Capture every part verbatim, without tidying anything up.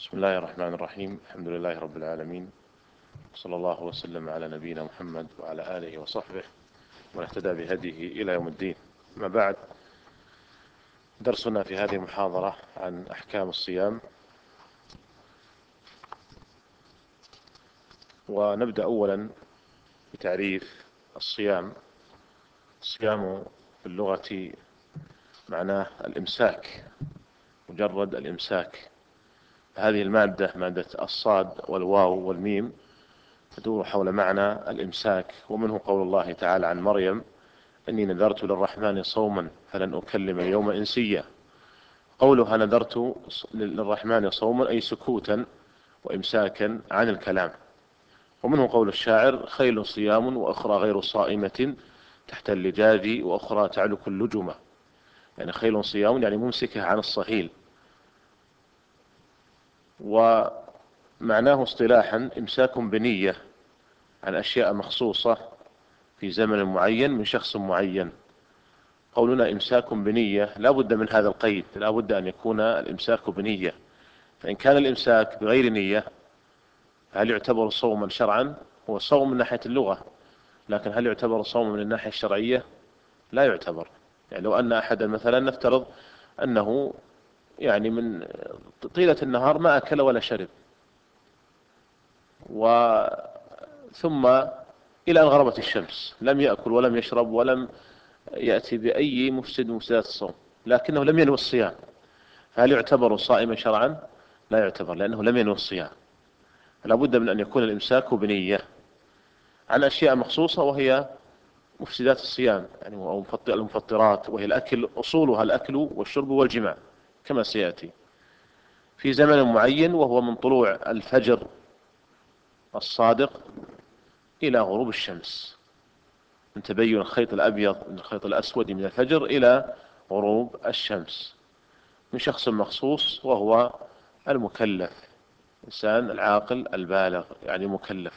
بسم الله الرحمن الرحيم. الحمد لله رب العالمين، صلى الله وسلم على نبينا محمد وعلى آله وصحبه ومن اهتدى بهديه إلى يوم الدين. ما بعد، درسنا في هذه المحاضرة عن أحكام الصيام، ونبدأ أولا بتعريف الصيام. الصيام في اللغة معناه الإمساك، مجرد الإمساك. هذه المادة، مادة الصاد والواو والميم، تدور حول معنى الإمساك، ومنه قول الله تعالى عن مريم: إني نذرت للرحمن صوما فلن أكلم اليوم إنسيا. قولها نذرت للرحمن صوما أي سكوتا وإمساكا عن الكلام. ومنه قول الشاعر: خيل صيام وأخرى غير صائمة تحت اللجاج وأخرى تعلك اللجمة. يعني خيل صيام يعني ممسكة عن الصهيل. ومعناه اصطلاحا إمساك بنية عن أشياء مخصوصة في زمن معين من شخص معين. قولنا إمساك بنية لا بد من هذا القيد، لا بد أن يكون الإمساك بنية. فإن كان الإمساك بغير نية هل يعتبر صوما شرعا؟ هو صوم من ناحية اللغة، لكن هل يعتبر صوما من الناحية الشرعية؟ لا يعتبر. يعني لو أن أحدا مثلا، نفترض أنه يعني من طيلة النهار ما أكل ولا شرب، وثم إلى أن غربت الشمس لم يأكل ولم يشرب ولم يأتي بأي مفسد من مفسدات الصوم، لكنه لم ينوي الصيام، فهل يعتبر صائما شرعا؟ لا يعتبر، لأنه لم ينوي الصيام. لا بد من أن يكون الإمساك بنية عن أشياء مخصوصة، وهي مفسدات الصيام، يعني أو المفطرات، وهي الأكل، أصولها الأكل والشرب والجماع كما سيأتي في زمن معين، وهو من طلوع الفجر الصادق إلى غروب الشمس، من تبين الخيط الأبيض من الخيط الأسود من الفجر إلى غروب الشمس، من شخص مخصوص وهو المكلف، إنسان العاقل البالغ، يعني مكلف.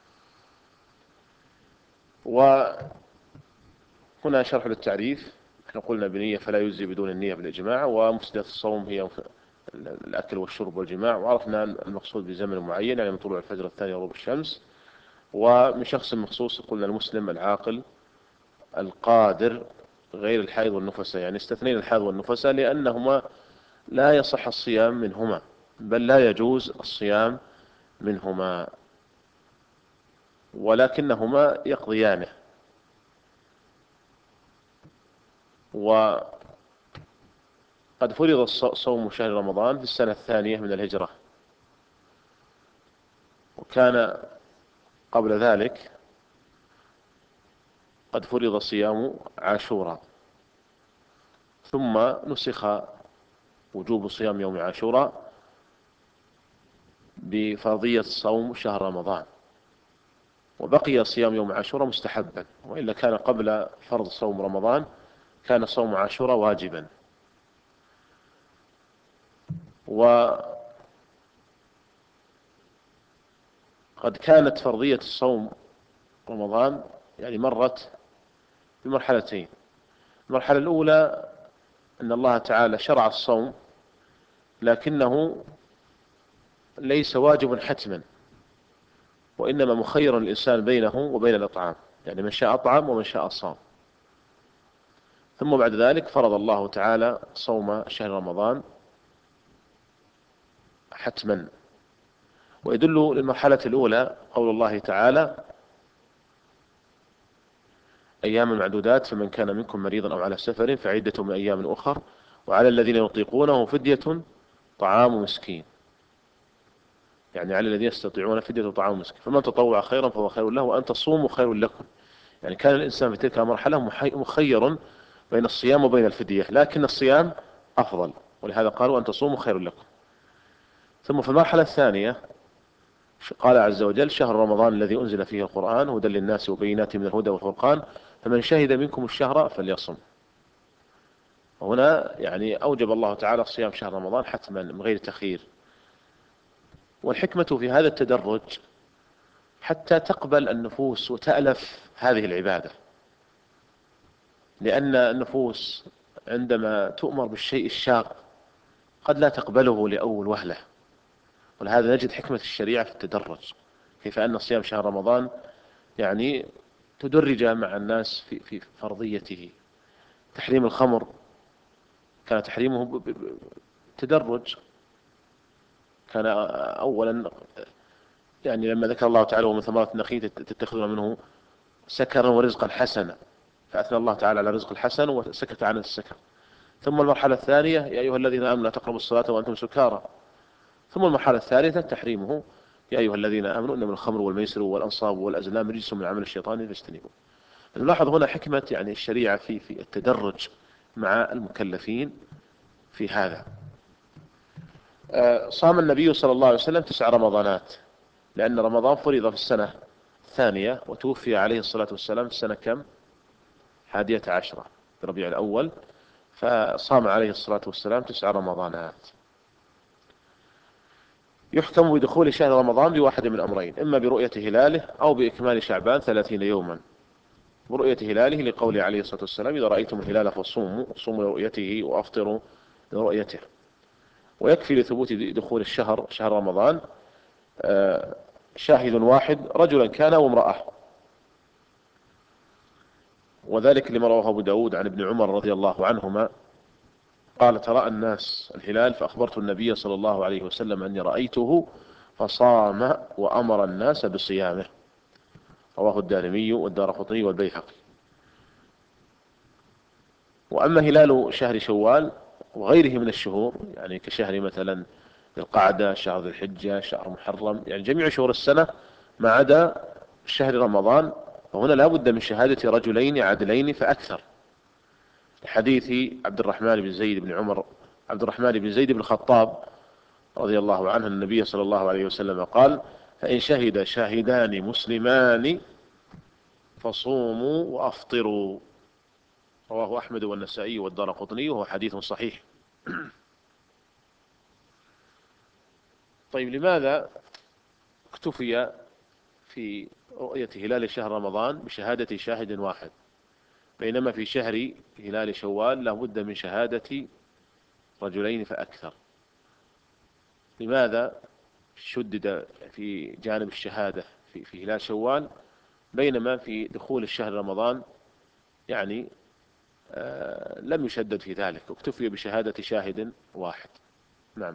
وهنا شرح للتعريف. احنا قلنا بنية فلا يجزي بدون النية بالإجماع، ومفسدات الصوم هي الأكل والشرب والجماع، وعرفنا المقصود بزمن معين يعني من طلوع الفجر الثاني غروب الشمس. ومن شخص مخصوص قلنا المسلم العاقل القادر غير الحائض والنفساء، يعني استثنينا الحائض والنفساء لأنهما لا يصح الصيام منهما، بل لا يجوز الصيام منهما، ولكنهما يقضيانه. وقد فرض صوم شهر رمضان في السنة الثانية من الهجرة، وكان قبل ذلك قد فرض صيام عاشوراء، ثم نسخ وجوب صيام يوم عاشوراء بفرضية صوم شهر رمضان، وبقي صيام يوم عاشوراء مستحبا، وإلا كان قبل فرض صوم رمضان كان صوم عاشوراء واجبا. وقد كانت فرضية صوم رمضان يعني مرت بمرحلتين. المرحلة الأولى أن الله تعالى شرع الصوم، لكنه ليس واجب حتما، وإنما مخير الإنسان بينه وبين الإطعام، يعني من شاء أطعم ومن شاء صام. ثم بعد ذلك فرض الله تعالى صوم شهر رمضان حتما. ويدل للمرحلة الأولى قول الله تعالى: أيام معدودات، فمن كان منكم مريضا أو على سفر فعدة من أيام أخر، وعلى الذين يطيقونه فدية طعام مسكين. يعني على الذين يستطيعون فدية طعام مسكين، فمن تطوع خيرا فهو خير له، وأن تصوموا خير لكم. يعني كان الإنسان في تلك المرحلة مخير بين الصيام وبين الفدية، لكن الصيام أفضل، ولهذا قالوا أن تصوموا خير لكم. ثم في المرحلة الثانية قال عز وجل: شهر رمضان الذي أنزل فيه القرآن هدى للناس وبينات من الهدى والفرقان فمن شهد منكم الشهر فليصم. وهنا يعني أوجب الله تعالى صيام شهر رمضان حتما من غير تخيير. والحكمة في هذا التدرج حتى تقبل النفوس وتألف هذه العبادة، لأن النفوس عندما تؤمر بالشيء الشاق قد لا تقبله لأول وهلة، ولهذا نجد حكمة الشريعة في التدرج، كيف أن صيام شهر رمضان يعني تدرج مع الناس في في فرضيته. تحريم الخمر كان تحريمه بتدرج، كان أولا يعني لما ذكر الله تعالى ومن ثمرات النخيل تتخذون منه سكرا ورزقا حسنا، فأثنى الله تعالى على الرزق الحسن وسكت عن السكر. ثم المرحلة الثانية يا أيها الذين آمنوا لا تقربوا الصلاة وأنتم سكارى. ثم المرحلة الثالثة تحريمه يا أيها الذين آمنوا إنما الخمر والميسر والأنصاب والأزلام رجس من عمل الشيطان فاجتنبوه. نلاحظ هنا حكمة يعني الشريعة في في التدرج مع المكلفين في هذا. صام النبي صلى الله عليه وسلم تسع رمضانات، لأن رمضان فرض في السنة الثانية وتوفي عليه الصلاة والسلام في السنة كم؟ حادية عشرة في ربيع الأول، فصام عليه الصلاة والسلام تسع رمضانات. يحكم بدخول شهر رمضان بواحد من أمرين، إما برؤية هلاله أو بإكمال شعبان ثلاثين يوما. برؤية هلاله لقوله عليه الصلاة والسلام إذا رأيتم الهلال فصوموا، صوموا لرؤيته وأفطروا لرؤيته. ويكفي لثبوت دخول الشهر شهر رمضان شاهد واحد رجلا كان وامرأة، وذلك لما رواه أبو داود عن ابن عمر رضي الله عنهما قال ترى الناس الهلال فأخبرت النبي صلى الله عليه وسلم أني رأيته فصام وأمر الناس بصيامه. رواه الدارمي والدارقطني والبيهقي. وأما هلال شهر شوال وغيره من الشهور يعني كشهر مثلا القعدة، شهر ذي الحجة، شهر محرم، يعني جميع شهور السنة ما عدا شهر رمضان، فهنا لا بد من شهادة رجلين عادلين فأكثر، حديث عبد الرحمن بن زيد بن عمر عبد الرحمن بن زيد بن الخطاب رضي الله عنه النبي صلى الله عليه وسلم قال فإن شهد شاهدان مسلمان فصوموا وأفطروا. رواه أحمد والنسائي والدارقطني وهو حديث صحيح. طيب لماذا اكتفي في رؤية هلال شهر رمضان بشهادة شاهد واحد، بينما في شهر هلال شوال لا بد من شهادة رجلين فأكثر؟ لماذا شدد في جانب الشهادة في, في هلال شوال، بينما في دخول الشهر رمضان يعني آه لم يشدد في ذلك، واكتفي بشهادة شاهد واحد؟ نعم،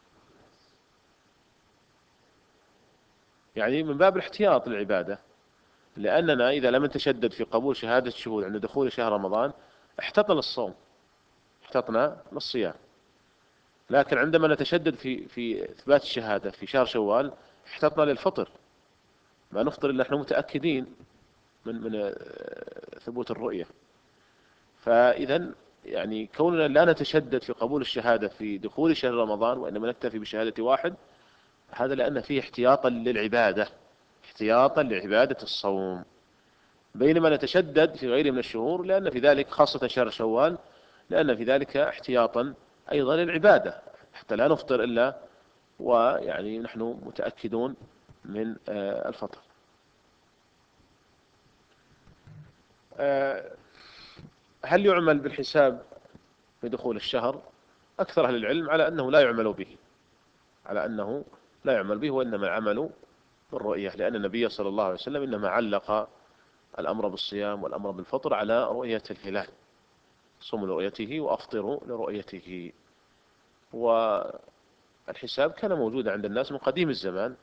يعني من باب الاحتياط للعبادة، لأننا إذا لم نتشدد في قبول شهادة الشهود عند دخول شهر رمضان احتطنا للصوم، احتطنا للصيام. لكن عندما نتشدد في في إثبات الشهادة في شهر شوال احتطنا للفطر، ما نفطر إلا نحن متأكدين من من ثبوت الرؤية. فإذا يعني كوننا لا نتشدد في قبول الشهادة في دخول شهر رمضان وإنما نكتفي بشهادة واحد، هذا لأن فيه احتياطا للعبادة، احتياطا لعبادة الصوم، بينما نتشدد في غيره من الشهور لأن في ذلك خاصة شهر شوال لأن في ذلك احتياطا أيضا للعبادة حتى لا نفطر إلا ويعني نحن متأكدون من الفطر. هل يعمل بالحساب في دخول الشهر؟ أكثر أهل العلم على أنه لا يعمل به، على أنه لا يعمل به، وإنما العمل بالرؤية، لأن النبي صلى الله عليه وسلم إنما علق الأمر بالصيام والأمر بالفطر على رؤية الهلال، صوموا لرؤيته وأفطروا لرؤيته. والحساب كان موجودا عند الناس من قديم الزمان،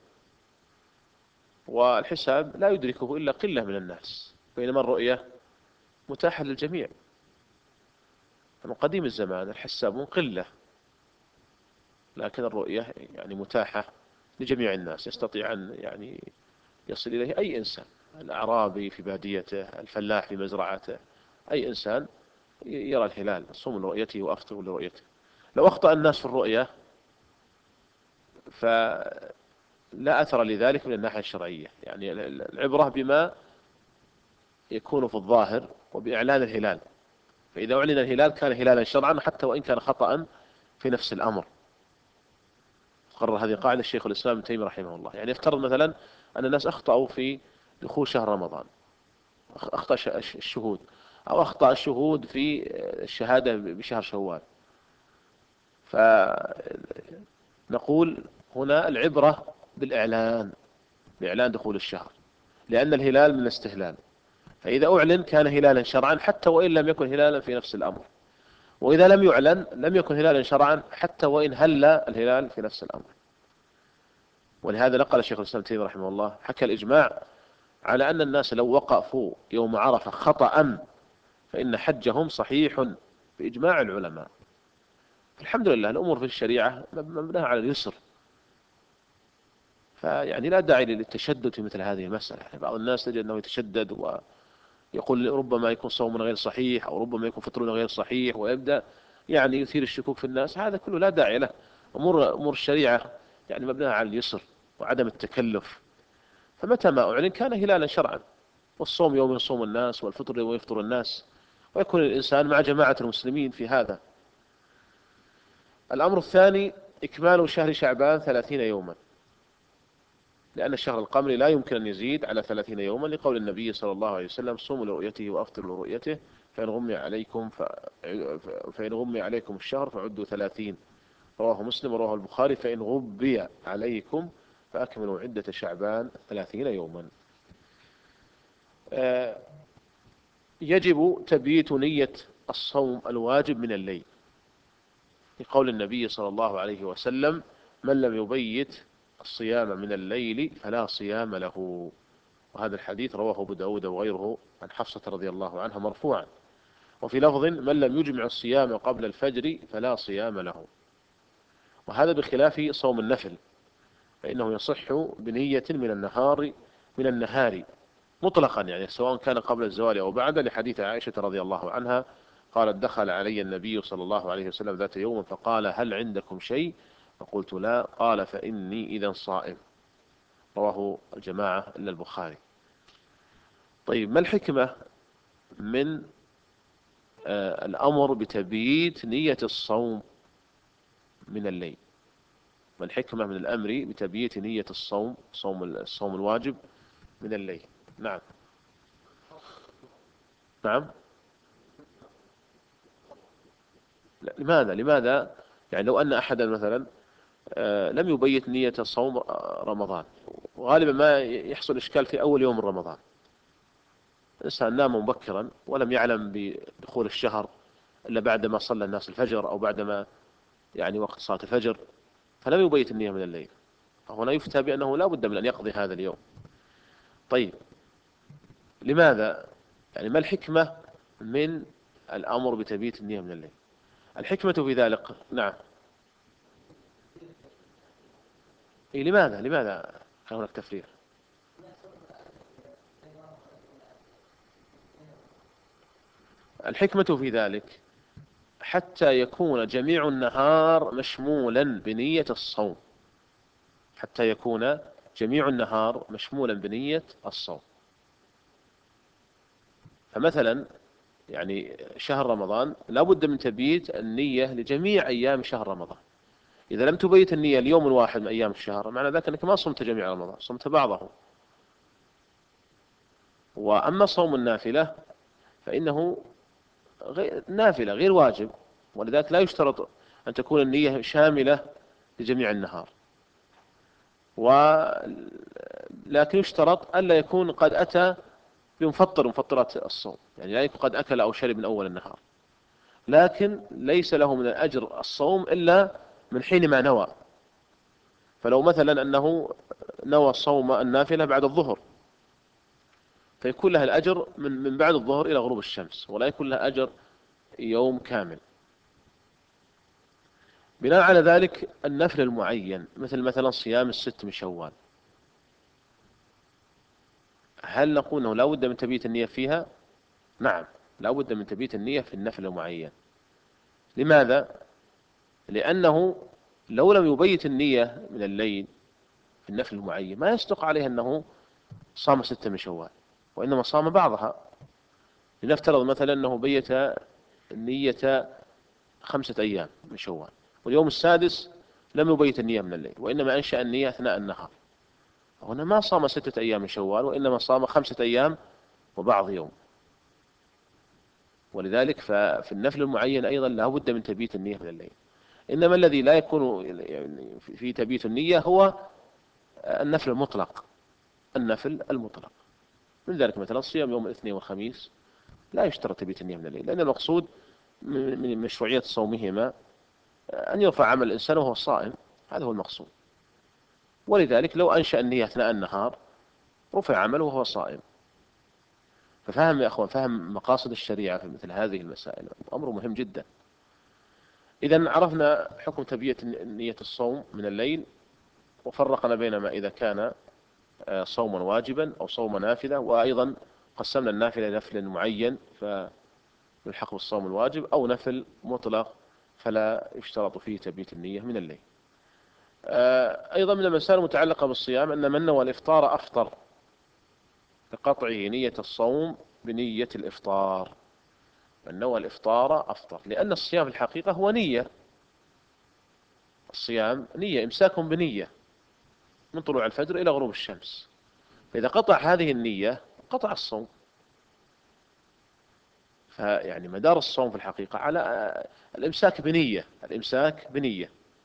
والحساب لا يدركه إلا قلة من الناس، بينما الرؤية متاحة للجميع. من قديم الزمان الحساب قلة، لكن الرؤية يعني متاحة لجميع الناس، يستطيع أن يعني يصل إليه أي إنسان، الأعرابي في باديته، الفلاح في مزرعته، أي إنسان يرى الهلال، صوم لرؤيته وأفطر لرؤيته. لو أخطأ الناس في الرؤية فلا أثر لذلك من الناحية الشرعية، يعني العبرة بما يكون في الظاهر وبإعلان الهلال، فإذا أعلن الهلال كان هلالا شرعا حتى وإن كان خطأ في نفس الأمر. قرر هذه قاعدة الشيخ الإسلام ابن تيمية رحمه الله. يعني افترض مثلا أن الناس أخطأوا في دخول شهر رمضان، أخطأ الشهود، أو أخطأ الشهود في الشهادة بشهر شوال، فنقول هنا العبرة بالإعلان، بإعلان دخول الشهر، لأن الهلال من الاستهلال، فإذا أعلن كان هلالا شرعا حتى وإن لم يكن هلالا في نفس الأمر، وإذا لم يعلن لم يكن هلالا شرعا حتى وإن هل الهلال في نفس الأمر. ولهذا نقل الشيخ الإسلام تيمية رحمه الله حكى الإجماع على أن الناس لو وقفوا يوم عرفة خطأ فإن حجهم صحيح بإجماع العلماء. الحمد لله الأمور في الشريعة مبناها على اليسر، فيعني لا داعي للتشدد في مثل هذه المسألة. يعني بعض الناس تجد أنه يتشدد ويقول ربما يكون صوم غير صحيح أو ربما يكون فطر غير صحيح، ويبدأ يعني يثير الشكوك في الناس. هذا كله لا داعي له. أمور أمور الشريعة يعني مبناها على اليسر وعدم التكلف، فمتى ما أعلن كان هلالا شرعا، والصوم يوم يصوم الناس والفطر يوم يفطر الناس، ويكون الإنسان مع جماعة المسلمين في هذا. الأمر الثاني إكمال شهر شعبان ثلاثين يوما، لأن الشهر القمري لا يمكن أن يزيد على ثلاثين يوما، لقول النبي صلى الله عليه وسلم صوموا لرؤيته وأفطروا لرؤيته فإن غمي عليكم ف... فإن غمي عليكم الشهر فعدوا ثلاثين. رواه مسلم ورواه البخاري فإن غبي عليكم فأكملوا عدة شعبان ثلاثين يوما. يجب تبييت نية الصوم الواجب من الليل، لقول النبي صلى الله عليه وسلم من لم يبيت الصيام من الليل فلا صيام له. وهذا الحديث رواه أبو داود وغيره عن حفصة رضي الله عنها مرفوعا. وفي لفظ من لم يجمع الصيام قبل الفجر فلا صيام له. وهذا بخلاف صوم النفل، فإنه يصح بنية من النهار من النهار مطلقا، يعني سواء كان قبل الزوال أو بعد، لحديث عائشة رضي الله عنها قالت دخل علي النبي صلى الله عليه وسلم ذات يوم فقال هل عندكم شيء؟ فقلت لا، قال فإني إذا صائم. رواه الجماعة إلا البخاري. طيب، ما الحكمة من آه الأمر بتبييت نية الصوم من الليل؟ ما الحكمة من الأمر بتبييت نية الصوم صوم الصوم الواجب من الليل؟ نعم نعم. لا. لماذا لماذا يعني لو أن أحدا مثلا آه لم يبيت نية صوم رمضان، وغالبا ما يحصل إشكال في أول يوم من رمضان، الإنسان نام مبكرا ولم يعلم بدخول الشهر إلا بعدما صلى الناس الفجر أو بعدما يعني وقت صلاة الفجر، فلم يبيت النية من الليل، فهنا يفتى بأنه لا بد من أن يقضي هذا اليوم. طيب، لماذا؟ يعني ما الحكمة من الأمر بتبييت النية من الليل؟ الحكمة في ذلك، نعم. إيه، لماذا لماذا كان هناك تفريق؟ الحكمة في ذلك حتى يكون جميع النهار مشمولا بنية الصوم، حتى يكون جميع النهار مشمولا بنية الصوم. فمثلا يعني شهر رمضان لا بد من تبييت النية لجميع أيام شهر رمضان. إذا لم تبيت النية اليوم الواحد من أيام الشهر معنى ذلك أنك ما صمت جميع رمضان، صمت بعضه. وأما صوم النافلة فإنه غير نافلة غير واجب، ولذلك لا يشترط أن تكون النية شاملة لجميع النهار، ولكن يشترط ألا يكون قد أتى بمفطر مفطرات الصوم، يعني لا يكون قد أكل أو شرب من أول النهار، لكن ليس له من الأجر الصوم إلا من حين ما نوى. فلو مثلا أنه نوى صوم النافلة بعد الظهر فيكون لها الأجر من من بعد الظهر إلى غروب الشمس، ولا يكون لها أجر يوم كامل. بناء على ذلك النفل المعين مثل مثلا صيام الست من شوال، هل نقول أنه لا بد من تبييت النية فيها؟ نعم، لا بد من تبييت النية في النفل المعين. لماذا؟ لأنه لو لم يبيت النية من الليل في النفل المعين ما يصدق عليه أنه صام ستة من شوال، وإنما صام بعضها. لنفترض مثلا أنه بيت النية خمسة أيام من شوال، واليوم السادس لم يبيت النية من الليل وإنما أنشأ النية أثناء النهار، هنا ما صام ستة أيام من شوال وإنما صام خمسة أيام وبعض يوم. ولذلك ففي النفل المعين أيضا لا بد من تبييت النية من الليل. إنما الذي لا يكون يعني في تبييت النية هو النفل المطلق، النفل المطلق. من ذلك مثلا صيام يوم الاثنين والخميس لا يشترط تبييت النية من الليل، لأن المقصود من مشروعية صومهما أن يرفع عمل الإنسان وهو صائم، هذا هو المقصود. ولذلك لو أنشأ النية أثناء النهار رفع عمله وهو صائم. ففهم يا أخوان، فهم مقاصد الشريعة في مثل هذه المسائل أمر مهم جدا. إذا عرفنا حكم تبييت نية الصوم من الليل، وفرقنا بين ما إذا كان صوما واجبا أو صوم نافلة، وأيضا قسمنا النافلة نفل معين فيلحق بالصوم الواجب، أو نفل مطلق فلا يشترط فيه تبييت النية من الليل. أيضا من المسائل المتعلقة بالصيام أن من نوى الإفطار أفطر بقطعه نية الصوم بنية الإفطار. من نوى الإفطار أفطر، لأن الصيام في الحقيقة هو نية. الصيام نية، إمساك بنية من طلوع الفجر إلى غروب الشمس. فإذا قطع هذه النية قطع الصوم. فيعني مدار الصوم في الحقيقة على الإمساك بنية، الإمساك بنية.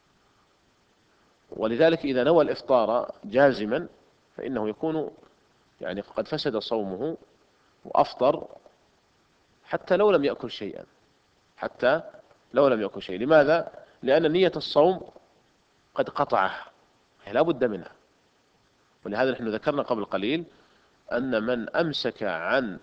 ولذلك إذا نوى الإفطار جازما فإنه يكون يعني قد فسد صومه وأفطر حتى لو لم يأكل شيئا، حتى لو لم يأكل شيئا. لماذا؟ لأن نية الصوم قد قطعها، لا بد منها. ولهذا نحن ذكرنا قبل قليل أن من أمسك عن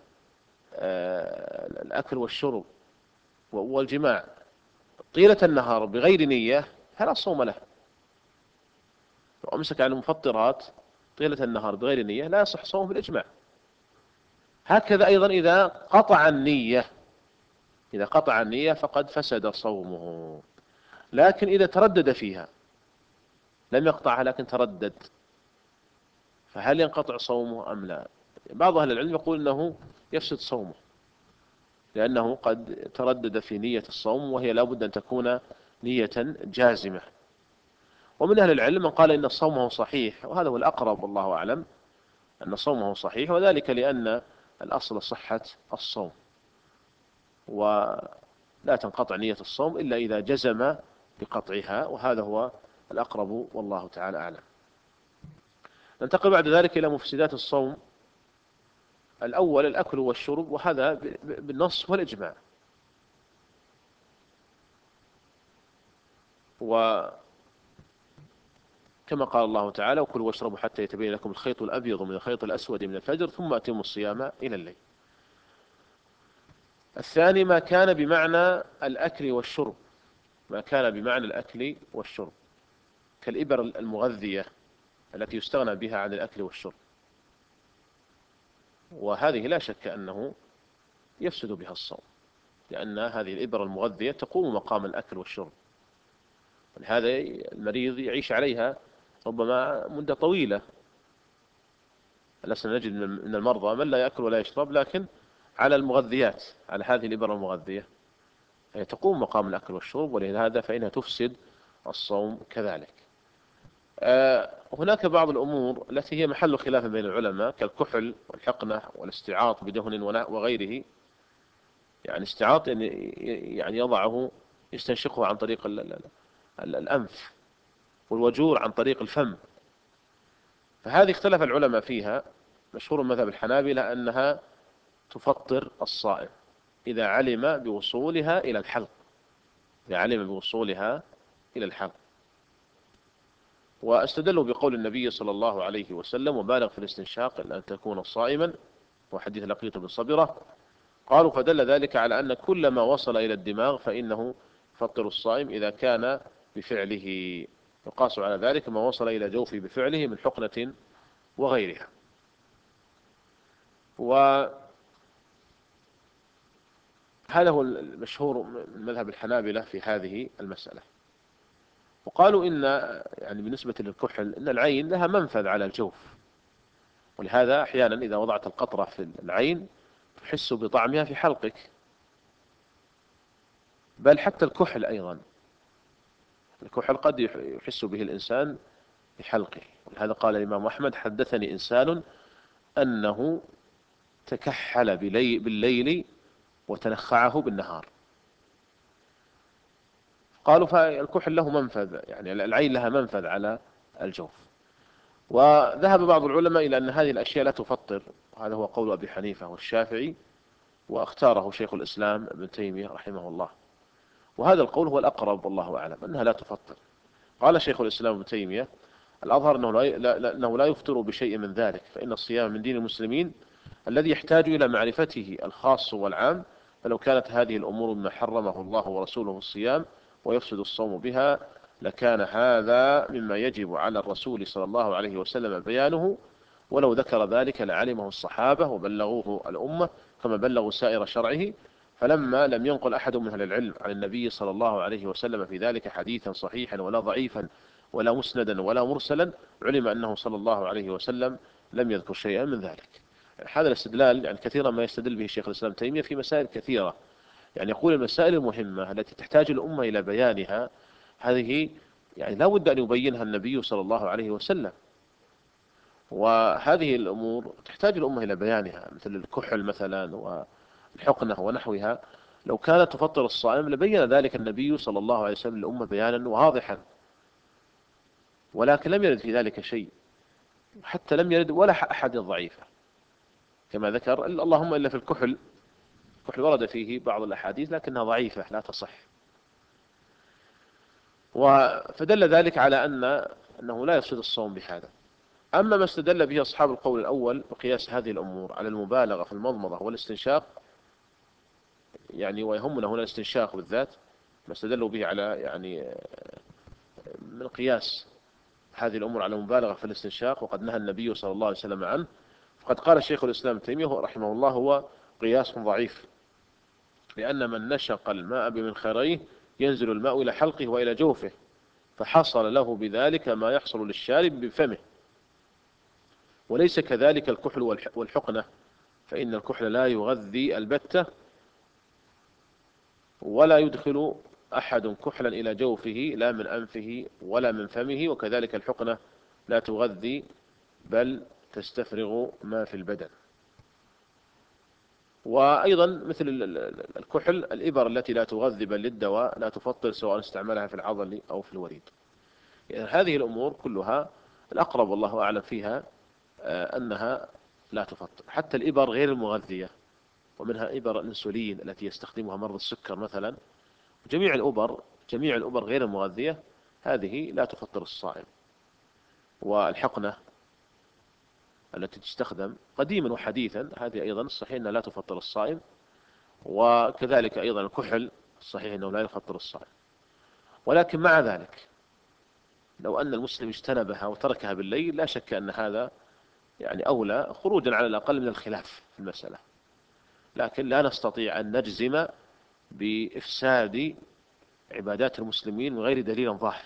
الأكل والشرب والجماع طيلة النهار بغير نية فلا صوم له. لو أمسك عن المفطرات طيلة النهار بغير نية لا يصح صومه بالإجماع. هكذا أيضا إذا قطع النية، إذا قطع النية فقد فسد صومه. لكن إذا تردد فيها، لم يقطعها لكن تردد، فهل ينقطع صومه أم لا؟ بعض أهل العلم يقول أنه يفسد صومه، لأنه قد تردد في نية الصوم، وهي لا بد أن تكون نية جازمة. ومن أهل العلم من قال إن صومه صحيح، وهذا هو الأقرب والله أعلم، أن صومه صحيح، وذلك لأن الأصل صحة الصوم، ولا تنقطع نية الصوم إلا إذا جزم بقطعها، وهذا هو الأقرب والله تعالى أعلم. ننتقل بعد ذلك إلى مفسدات الصوم. الأول الأكل والشرب، وهذا بالنص والإجماع. وكما قال الله تعالى: وكلوا واشربوا حتى يتبين لكم الخيط الأبيض من الخيط الأسود من الفجر ثم أتموا الصيام إلى الليل. الثاني ما كان بمعنى الأكل والشرب، ما كان بمعنى الأكل والشرب كالإبر المغذية التي يستغنى بها عن الأكل والشرب، وهذه لا شك أنه يفسد بها الصوم، لأن هذه الإبر المغذية تقوم مقام الأكل والشرب. ولهذا المريض يعيش عليها ربما مدة طويلة. لسنا نجد من المرضى من لا يأكل ولا يشرب، لكن على المغذيات، على هذه الإبر المغذية، هي تقوم مقام الأكل والشرب، ولهذا فإنها تفسد الصوم كذلك. هناك بعض الأمور التي هي محل خلاف بين العلماء كالكحل والحقنة والاستعاط بدهن وغيره. يعني استعاط يعني يضعه يستنشقه عن طريق الأنف، والوجور عن طريق الفم. فهذه اختلف العلماء فيها. مشهور مذهب الحنابلة أنها تفطر الصائم إذا علم بوصولها إلى الحلق، إذا علم بوصولها إلى الحلق. واستدلوا بقول النبي صلى الله عليه وسلم: وبالغ في الاستنشاق إلا أن تكون صائما، وحديث لقيط بن صبرة. قالوا: فدل ذلك على أن كل ما وصل إلى الدماغ فإنه يفطر الصائم إذا كان بفعله، يقاس على ذلك ما وصل إلى جوفه بفعله من حقنة وغيرها. وهذا هو المشهور من مذهب الحنابلة في هذه المسألة. وقالوا إن يعني بالنسبة للكحل إن العين لها منفذ على الجوف، ولهذا أحيانا إذا وضعت القطرة في العين تحس بطعمها في حلقك. بل حتى الكحل أيضا، الكحل قد يحس به الإنسان في حلقه. ولهذا قال الإمام أحمد: حدثني إنسان أنه تكحل بالليل وتنخعه بالنهار. قالوا فالكحل له منفذ، يعني العين لها منفذ على الجوف. وذهب بعض العلماء إلى أن هذه الأشياء لا تفطر، وهذا هو قول أبي حنيفة والشافعي، واختاره شيخ الإسلام ابن تيمية رحمه الله، وهذا القول هو الأقرب والله أعلم أنها لا تفطر. قال شيخ الإسلام ابن تيمية: الأظهر أنه لا, لا, أنه لا يفطر بشيء من ذلك، فإن الصيام من دين المسلمين الذي يحتاج إلى معرفته الخاص والعام، فلو كانت هذه الأمور مما حرمه الله ورسوله الصيام ويفسد الصوم بها لكان هذا مما يجب على الرسول صلى الله عليه وسلم بيانه، ولو ذكر ذلك لعلمه الصحابة وبلغوه الأمة كما بلغوا سائر شرعه، فلما لم ينقل أحد من أهل العلم عن النبي صلى الله عليه وسلم في ذلك حديثا صحيحا ولا ضعيفا ولا مسندا ولا مرسلا، علم أنه صلى الله عليه وسلم لم يذكر شيئا من ذلك. هذا الاستدلال يعني كثيرا ما يستدل به شيخ الإسلام تيمية في مسائل كثيرة، يعني يقول المسائل المهمة التي تحتاج الأمة إلى بيانها هذه يعني لا بد أن يبينها النبي صلى الله عليه وسلم، وهذه الأمور تحتاج الأمة إلى بيانها مثل الكحل مثلا والحقنة ونحوها، لو كانت تفطر الصائم لبين ذلك النبي صلى الله عليه وسلم للأمة بيانا واضحا، ولكن لم يرد في ذلك شيء، حتى لم يرد ولا أحد ضعيفة كما ذكر، اللهم إلا في الكحل، الكحل ورد فيه بعض الأحاديث لكنها ضعيفة لا تصح. فدل ذلك على أن أنه لا يفسد الصوم بهذا. أما ما استدل به أصحاب القول الأول بقياس هذه الأمور على المبالغة في المضمضة والاستنشاق، يعني ويهمنا هنا الاستنشاق بالذات، ما استدلوا به على يعني من قياس هذه الأمور على المبالغة في الاستنشاق وقد نهى النبي صلى الله عليه وسلم عنه، فقد قال الشيخ الإسلام ابن تيمية رحمه الله هو قياس ضعيف، لأن من نشق الماء بمنخريه ينزل الماء إلى حلقه وإلى جوفه، فحصل له بذلك ما يحصل للشارب بفمه، وليس كذلك الكحل والحقنة، فإن الكحل لا يغذي البتة ولا يدخل أحد كحلا إلى جوفه لا من أنفه ولا من فمه، وكذلك الحقنة لا تغذي بل تستفرغ ما في البدن. وأيضا مثل الكحل الإبر التي لا تغذي بل للدواء لا تفطر سواء استعملها في العضل أو في الوريد. يعني هذه الأمور كلها الأقرب والله أعلم فيها أنها لا تفطر، حتى الإبر غير المغذية، ومنها إبر الأنسولين التي يستخدمها مرضى السكر مثلا، جميع الأبر جميع الأبر غير المغذية هذه لا تفطر الصائم. والحقنة التي تستخدم قديما وحديثا هذه أيضا الصحيح أنها لا تفطر الصائم، وكذلك أيضا الكحل الصحيح أنه لا يفطر الصائم. ولكن مع ذلك لو أن المسلم اجتنبها وتركها بالليل لا شك أن هذا يعني أولى خروجا على الأقل من الخلاف في المسألة، لكن لا نستطيع أن نجزم بإفساد عبادات المسلمين من غير دليل ظاهر،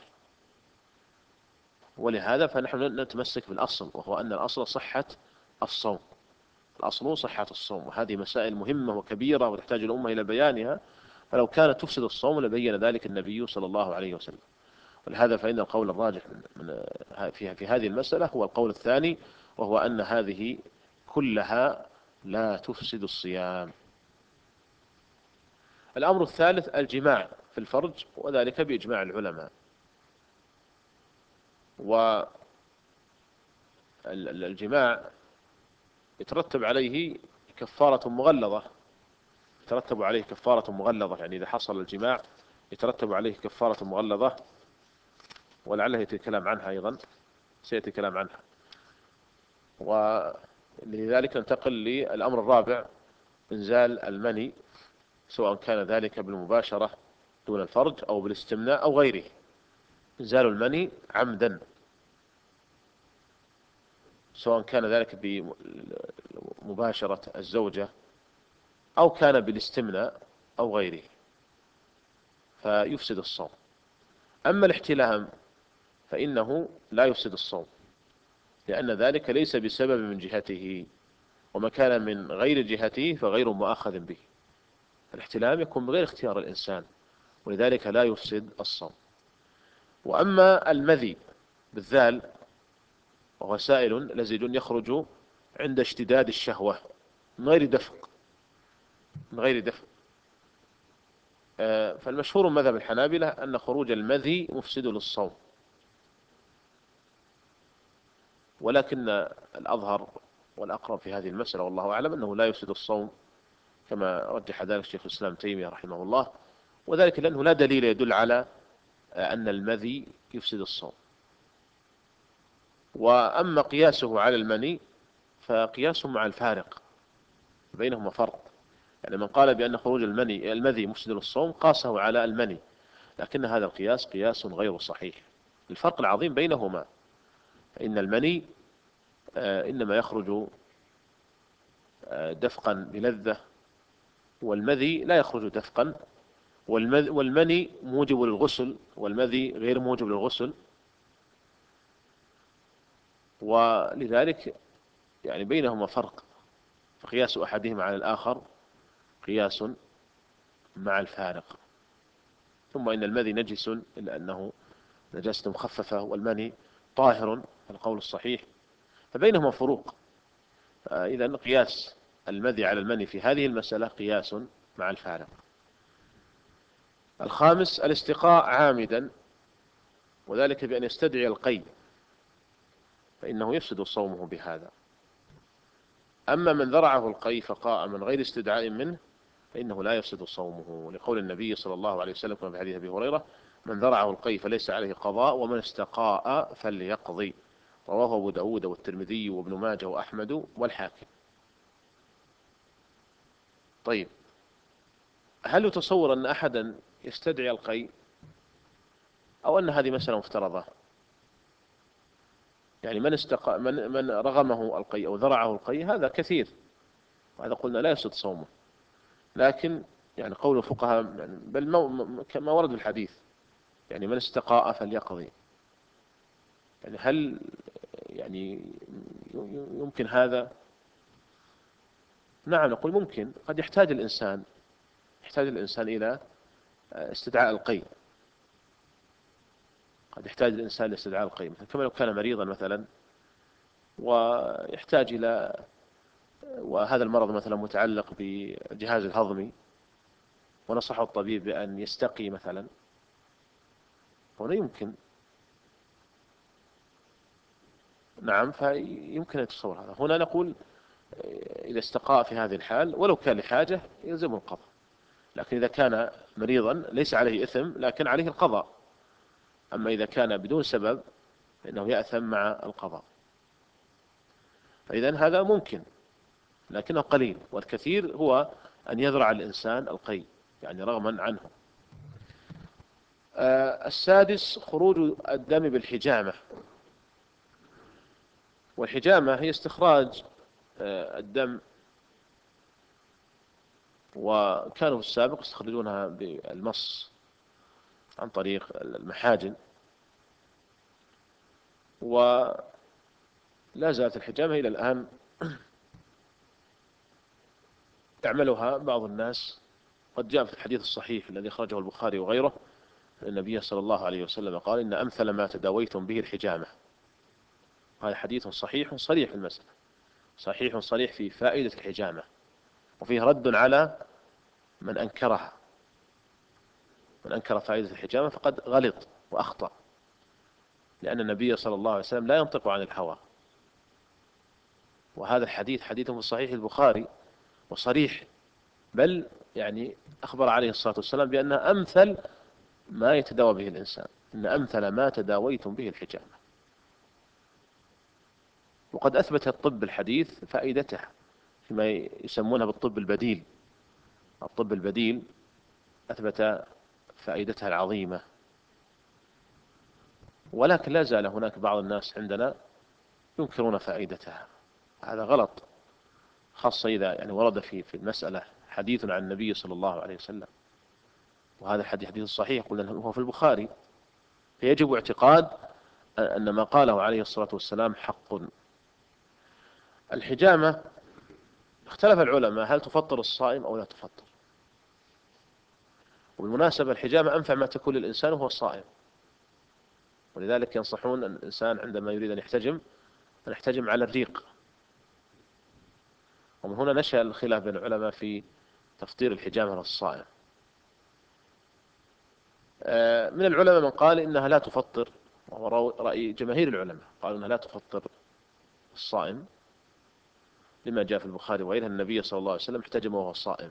ولهذا فنحن نتمسك بالأصل، وهو أن الأصل صحة الصوم، الأصل صحة الصوم، وهذه مسائل مهمة وكبيرة وتحتاج الأمة إلى بيانها، فلو كانت تفسد الصوم لبين ذلك النبي صلى الله عليه وسلم. ولهذا فإن القول الراجح من في في هذه المسألة هو القول الثاني، وهو أن هذه كلها لا تفسد الصيام. الأمر الثالث الجماع في الفرج، وذلك بإجماع العلماء، والجماع يترتب عليه كفارة مغلظة، يترتب عليه كفارة مغلظة، يعني إذا حصل الجماع يترتب عليه كفارة مغلظة، ولعله يأتي الكلام عنها أيضا، سيأتي الكلام عنها. ولذلك ننتقل للأمر الرابع، إنزال المني، سواء كان ذلك بالمباشرة دون الفرج أو بالاستمناء أو غيره، إنزال المني عمدا، سواء كان ذلك بمباشرة الزوجة أو كان بالاستمناء أو غيره، فيفسد الصوم. أما الاحتلام فإنه لا يفسد الصوم، لأن ذلك ليس بسبب من جهته، وما كان من غير جهته فغير مؤاخذ به. الاحتلام يكون بغير اختيار الإنسان، ولذلك لا يفسد الصوم. وأما المذي بالذال وهو سائل لزج يخرج عند اشتداد الشهوة من غير دفق من غير دفق فالمشهور من مذهب الحنابلة أن خروج المذي مفسد للصوم، ولكن الأظهر والأقرب في هذه المسألة والله أعلم أنه لا يفسد الصوم، كما رجح ذلك شيخ الإسلام تيمية رحمه الله، وذلك لأنه لا دليل يدل على أن المذي يفسد الصوم. وأما قياسه على المني فقياسه مع الفارق، بينهما فرق. يعني من قال بأن خروج المني المذي مفسد للصوم قاسه على المني، لكن هذا القياس قياس غير صحيح. الفرق العظيم بينهما، إن المني إنما يخرج دفقا بلذة، والمذي لا يخرج دفقا، والمني موجب للغسل والمذي غير موجب للغسل، ولذلك يعني بينهما فرق، فقياس أحدهما على الآخر قياس مع الفارق. ثم إن المذي نجس إلا أنه نجاسة مخففة، والمني طاهر القول الصحيح، فبينهما فروق. إذا قياس المذي على المني في هذه المسألة قياس مع الفارق. الخامس الاستقاء عامدا، وذلك بأن يستدعي القي، فإنه يفسد صومه بهذا. أما من ذرعه القي فقاء من غير استدعاء منه فإنه لا يفسد صومه، لقول النبي صلى الله عليه وسلم كما في حديث أبي هريرة: من ذرعه القي فليس عليه قضاء ومن استقاء فليقضي. رواه أبو داود والترمذي وابن ماجه وأحمد والحاكم. طيب، هل يتصور أن أحدا يستدعي القي، أو أن هذه مسألة مفترضة؟ يعني من استقى من من رغمه القي أو ذرعه القي هذا كثير، وهذا قلنا لا يفسد صومه، لكن يعني قول الفقهاء يعني بل كما ورد في الحديث، يعني من استقاء فليقضي. يعني هل يعني يمكن هذا؟ نعم، نقول ممكن. قد يحتاج الإنسان يحتاج الإنسان إلى استدعاء القي، قد يحتاج الإنسان لاستدعاء القي، مثلا كما لو كان مريضا مثلا ويحتاج إلى، وهذا المرض مثلا متعلق بالجهاز الهضمي، ونصحه الطبيب بأن يستقي مثلا، هنا يمكن. نعم، فيمكن أن يتصور هذا. هنا نقول إذا استقاء في هذه الحال ولو كان لحاجة يلزم القضاء، لكن إذا كان مريضا ليس عليه إثم لكن عليه القضاء. أما إذا كان بدون سبب فإنه يأثم مع القضاء. فإذا هذا ممكن لكنه قليل، والكثير هو أن يذرع الإنسان القي يعني رغما عنه. آه السادس خروج الدم بالحجامة، والحجامة هي استخراج آه الدم، وكانوا في السابق يستخرجونها بالمص عن طريق المحاجن، ولا زالت الحجامة إلى الآن يعملها بعض الناس. قد جاء في الحديث الصحيح الذي أخرجه البخاري وغيره النبي صلى الله عليه وسلم قال: إن أمثل ما تداويتم به الحجامة. هذا حديث صحيح صريح في المسألة، صحيح صريح في فائدة الحجامة، وفيه رد على من أنكرها. من أنكر فائدة الحجامة فقد غلط وأخطأ، لأن النبي صلى الله عليه وسلم لا ينطق عن الهوى، وهذا الحديث حديث في صحيح البخاري وصريح، بل يعني أخبر عليه الصلاة والسلام بأن أمثل ما يتداوى به الإنسان، إن أمثل ما تداويتم به الحجامة. وقد أثبت الطب الحديث فائدته فيما يسمونه بالطب البديل. الطب البديل أثبت فائدتها العظيمة، ولكن لا زال هناك بعض الناس عندنا ينكرون فائدتها. هذا غلط، خاصة إذا يعني ورد في في المسألة حديث عن النبي صلى الله عليه وسلم، وهذا الحديث حديث صحيح قلنا هو في البخاري، فيجب اعتقاد أن ما قاله عليه الصلاة والسلام حق. الحجامة اختلف العلماء هل تفطر الصائم أو لا تفطر، وبالمناسبة الحجامة أنفع ما تكون للإنسان وهو صائم، ولذلك ينصحون أن الإنسان عندما يريد أن يحتجم أن يحتجم على الريق. ومن هنا نشأ الخلاف بين العلماء في تفطير الحجامة للصائم. آه، من العلماء من قال إنها لا تفطر، وهو رأي جماهير العلماء، قالوا إنها لا تفطر الصائم، لما جاء في البخاري وغيره النبي صلى الله عليه وسلم احتجم وهو صائم.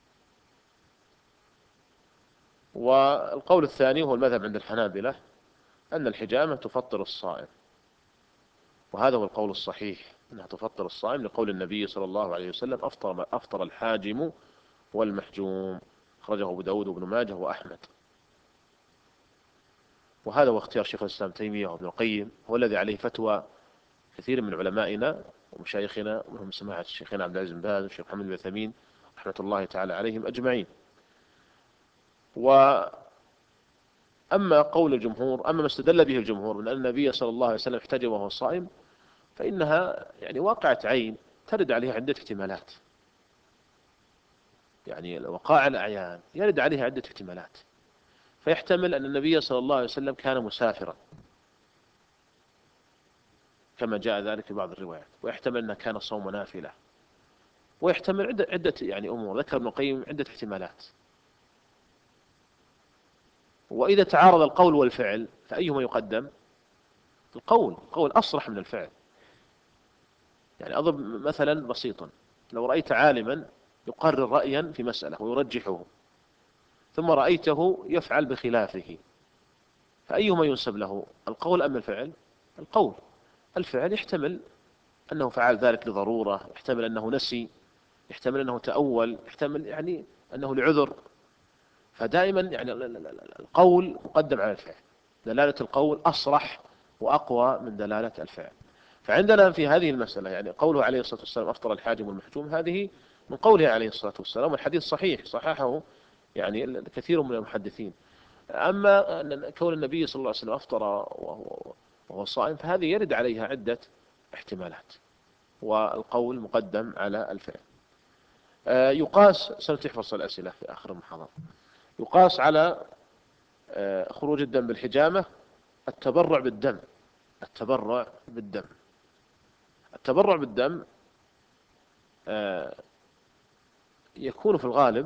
والقول الثاني وهو المذهب عند الحنابلة أن الحجامة تفطر الصائم، وهذا هو القول الصحيح أنها تفطر الصائم، لقول النبي صلى الله عليه وسلم أفطر أفطر الحاجم والمحجوم، أخرجه أبو داود وابن ماجه وأحمد. وهذا هو اختيار شيخ الإسلام تيمية وابن القيم، هو الذي عليه فتوى كثير من علمائنا ومشايخنا، ومنهم سماحة الشيخين عبد العزيز بن باز والشيخ محمد بن عثيمين رحمة الله تعالى عليهم أجمعين. وأما قول الجمهور، أما ما استدل به الجمهور من أن النبي صلى الله عليه وسلم احتجم وهو صائم، فإنها يعني واقعة عين ترد عليها عدة احتمالات، يعني وقائع الأعيان يرد عليها عدة احتمالات. فيحتمل أن النبي صلى الله عليه وسلم كان مسافرا كما جاء ذلك في بعض الروايات، ويحتمل أنه كان صوم نافلة، ويحتمل عدة, عدة يعني أمور ذكر ابن القيم عدة احتمالات. وإذا تعارض القول والفعل فأيهما يقدم؟ القول، القول أصرح من الفعل. يعني أضرب مثلا بسيطا، لو رأيت عالما يقرر رأيا في مسألة ويرجحه، ثم رأيته يفعل بخلافه، فأيهما ينسب له؟ القول أم الفعل؟ القول. الفعل يحتمل أنه فعل ذلك لضرورة، يحتمل أنه نسي، يحتمل أنه تأول، يحتمل يعني أنه لعذر. فدائما يعني القول مقدم على الفعل، دلالة القول أصرح وأقوى من دلالة الفعل. فعندنا في هذه المسألة يعني قوله عليه الصلاة والسلام أفطر الحاجم والمحجوم، هذه من قوله عليه الصلاة والسلام، والحديث صحيح صححه يعني كثير من المحدثين. أما كون النبي صلى الله عليه وسلم أفطر وهو, وهو صائم، فهذه يرد عليها عدة احتمالات، والقول مقدم على الفعل. يقاس، سنتحفظ الأسئلة في آخر المحاضرة، يقاس على خروج الدم بالحجامة التبرع بالدم. التبرع بالدم التبرع بالدم يكون في الغالب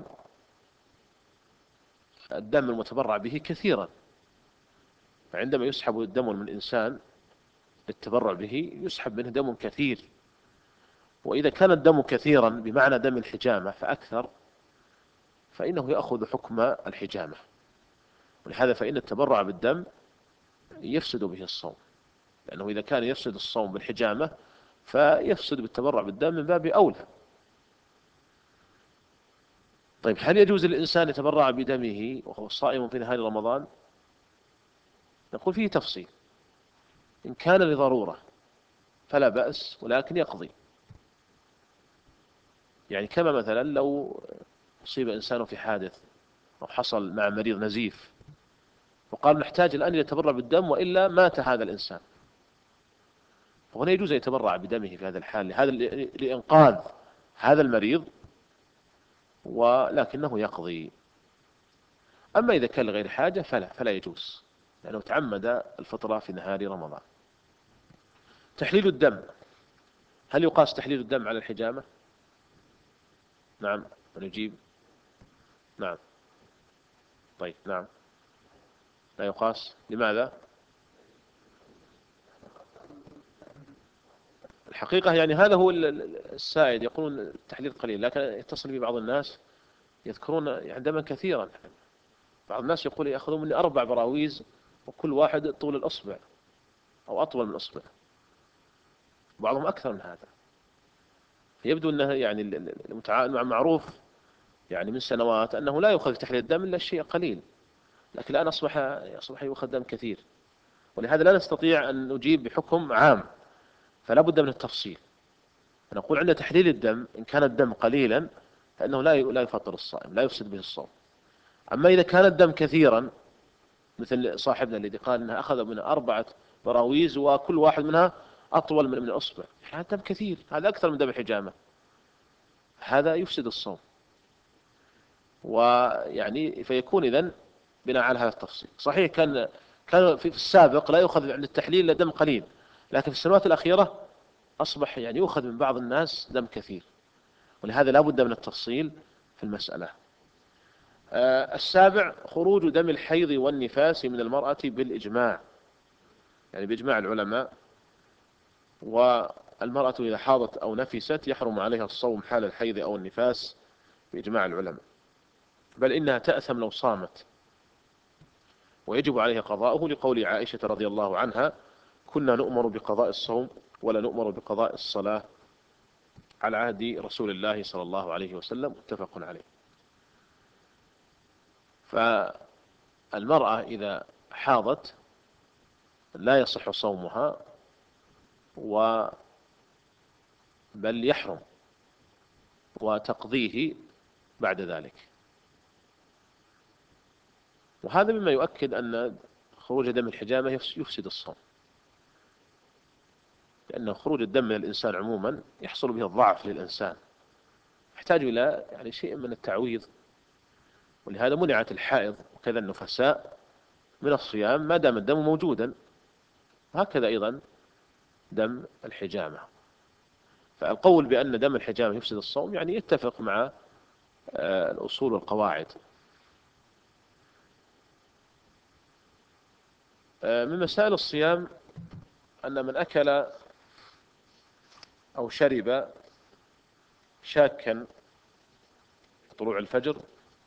الدم المتبرع به كثيرا، فعندما يسحب الدم من إنسان للتبرع به يسحب منه دم كثير، وإذا كان الدم كثيرا بمعنى دم الحجامة فأكثر، فإنه يأخذ حكم الحجامة. ولهذا فإن التبرع بالدم يفسد به الصوم، لأنه إذا كان يفسد الصوم بالحجامة فيفسد بالتبرع بالدم من باب أولى. طيب، هل يجوز للإنسان يتبرع بدمه وهو صائم في نهار رمضان؟ نقول فيه تفصيل. إن كان لضرورة فلا بأس، ولكن يقضي. يعني كما مثلا لو أصيب إنسان في حادث أو حصل مع مريض نزيف وقال نحتاج الآن يتبرع بالدم وإلا مات هذا الإنسان، فهنا يجوز أن يتبرع بدمه في هذا الحال، هذا لإنقاذ هذا المريض، ولكنه يقضي. أما إذا كان لغير حاجة فلا فلا يجوز، لأنه تعمد الفطرة في نهار رمضان. تحليل الدم، هل يقاس تحليل الدم على الحجامة؟ نعم، ونجيب نعم. طيب نعم، لا يقاس. لماذا؟ الحقيقة يعني هذا هو السائد، يقولون التحليل قليل، لكن يتصل بي بعض الناس يذكرون عندما كثيرا. بعض الناس يقول يأخذون مني أربع براويز وكل واحد طول الأصبع أو أطول من الأصبع، بعضهم أكثر من هذا. يبدو أنه يعني المعروف يعني من سنوات أنه لا يؤخذ تحليل الدم إلا شيء قليل، لكن الآن أصبح أصبح يؤخذ دم كثير، ولهذا لا نستطيع أن نجيب بحكم عام، فلا بد من التفصيل. فنقول عند تحليل الدم إن كان الدم قليلا فإنه لا لا يفطر الصائم، لا يفسد به الصوم. أما إذا كان الدم كثيرا مثل صاحبنا الذي قال أنه أخذ من أربعة براويز وكل واحد منها أطول من من الأصبع، هذا دم كثير، هذا أكثر من دم الحجامة، هذا يفسد الصوم. ويعني فيكون إذن بناء على هذا التفصيل. صحيح كان كان في السابق لا يؤخذ عند التحليل إلا دم قليل، لكن في السنوات الأخيرة أصبح يعني يؤخذ من بعض الناس دم كثير، ولهذا لا بد من التفصيل في المسألة. السابع خروج دم الحيض والنفاس من المرأة بالإجماع، يعني بإجماع العلماء. والمرأة إذا حاضت أو نفست يحرم عليها الصوم حال الحيض أو النفاس بإجماع العلماء، بل إنها تأثم لو صامت، ويجب عليها قضاؤه لقول عائشة رضي الله عنها: كنا نؤمر بقضاء الصوم ولا نؤمر بقضاء الصلاة على عهد رسول الله صلى الله عليه وسلم، متفق عليه. فالمرأة إذا حاضت لا يصح صومها، و بل يحرم وتقضيه بعد ذلك. وهذا مما يؤكد أن خروج دم الحجامة يفسد الصوم، لأن خروج الدم من الإنسان عموما يحصل به الضعف للإنسان، يحتاج إلى يعني شيء من التعويض، ولهذا منعت الحائض وكذا النفساء من الصيام ما دام الدم موجودا، وهكذا أيضا دم الحجامة. فالقول بأن دم الحجامة يفسد الصوم يعني يتفق مع الأصول والقواعد. من مسائل الصيام أن من أكل أو شرب شاكا في طلوع الفجر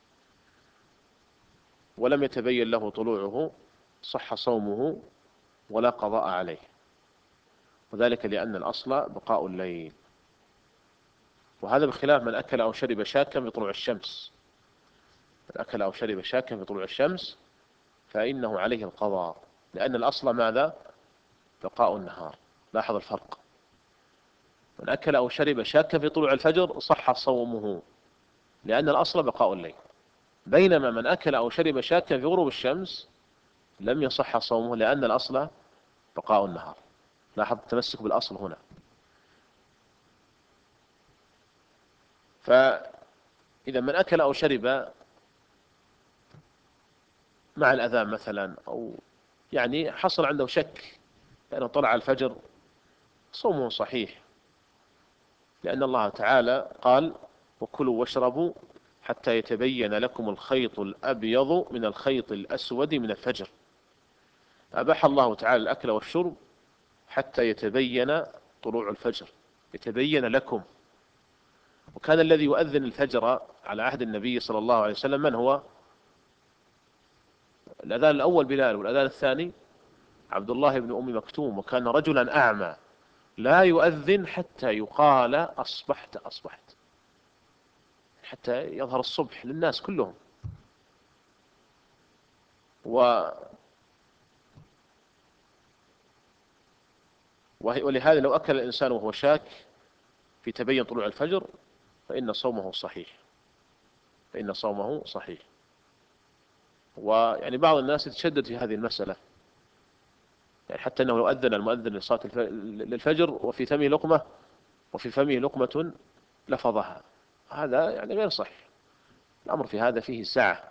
ولم يتبين له طلوعه صح صومه ولا قضاء عليه، وذلك لأن الأصل بقاء الليل. وهذا بخلاف من أكل أو شرب شاكا في طلوع الشمس. من أكل أو شرب شاكا في طلوع الشمس فإنه عليه القضاء، لأن الأصل ماذا؟ بقاء النهار. لاحظ الفرق. من أكل أو شرب شاكا في طلوع الفجر صح صومه، لأن الأصل بقاء الليل، بينما من أكل أو شرب شاكا في غروب الشمس لم يصح صومه، لأن الأصل بقاء النهار. لاحظ التمسك بالأصل هنا. فإذا من أكل أو شرب مع الأذان مثلا، أو يعني حصل عنده شك لأنه طلع الفجر، صومه صحيح، لأن الله تعالى قال: وكلوا واشربوا حتى يتبين لكم الخيط الأبيض من الخيط الأسود من الفجر. أباح الله تعالى الأكل والشرب حتى يتبين طلوع الفجر، يتبين لكم. وكان الذي يؤذن الفجر على عهد النبي صلى الله عليه وسلم من هو؟ الأذان الأول بلال، والأذان الثاني عبد الله بن أم مكتوم، وكان رجلا أعمى لا يؤذن حتى يقال أصبحت أصبحت، حتى يظهر الصبح للناس كلهم. و ولهذا لو أكل الإنسان وهو شاك في تبين طلوع الفجر فإن صومه صحيح، فإن صومه صحيح. ويعني بعض الناس يتشدد في هذه المسألة، يعني حتى أنه لو أذن المؤذن لصلاة للفجر وفي فمه لقمة وفي فمه لقمة لفظها، هذا يعني غير صحيح. الأمر في هذا فيه سعة،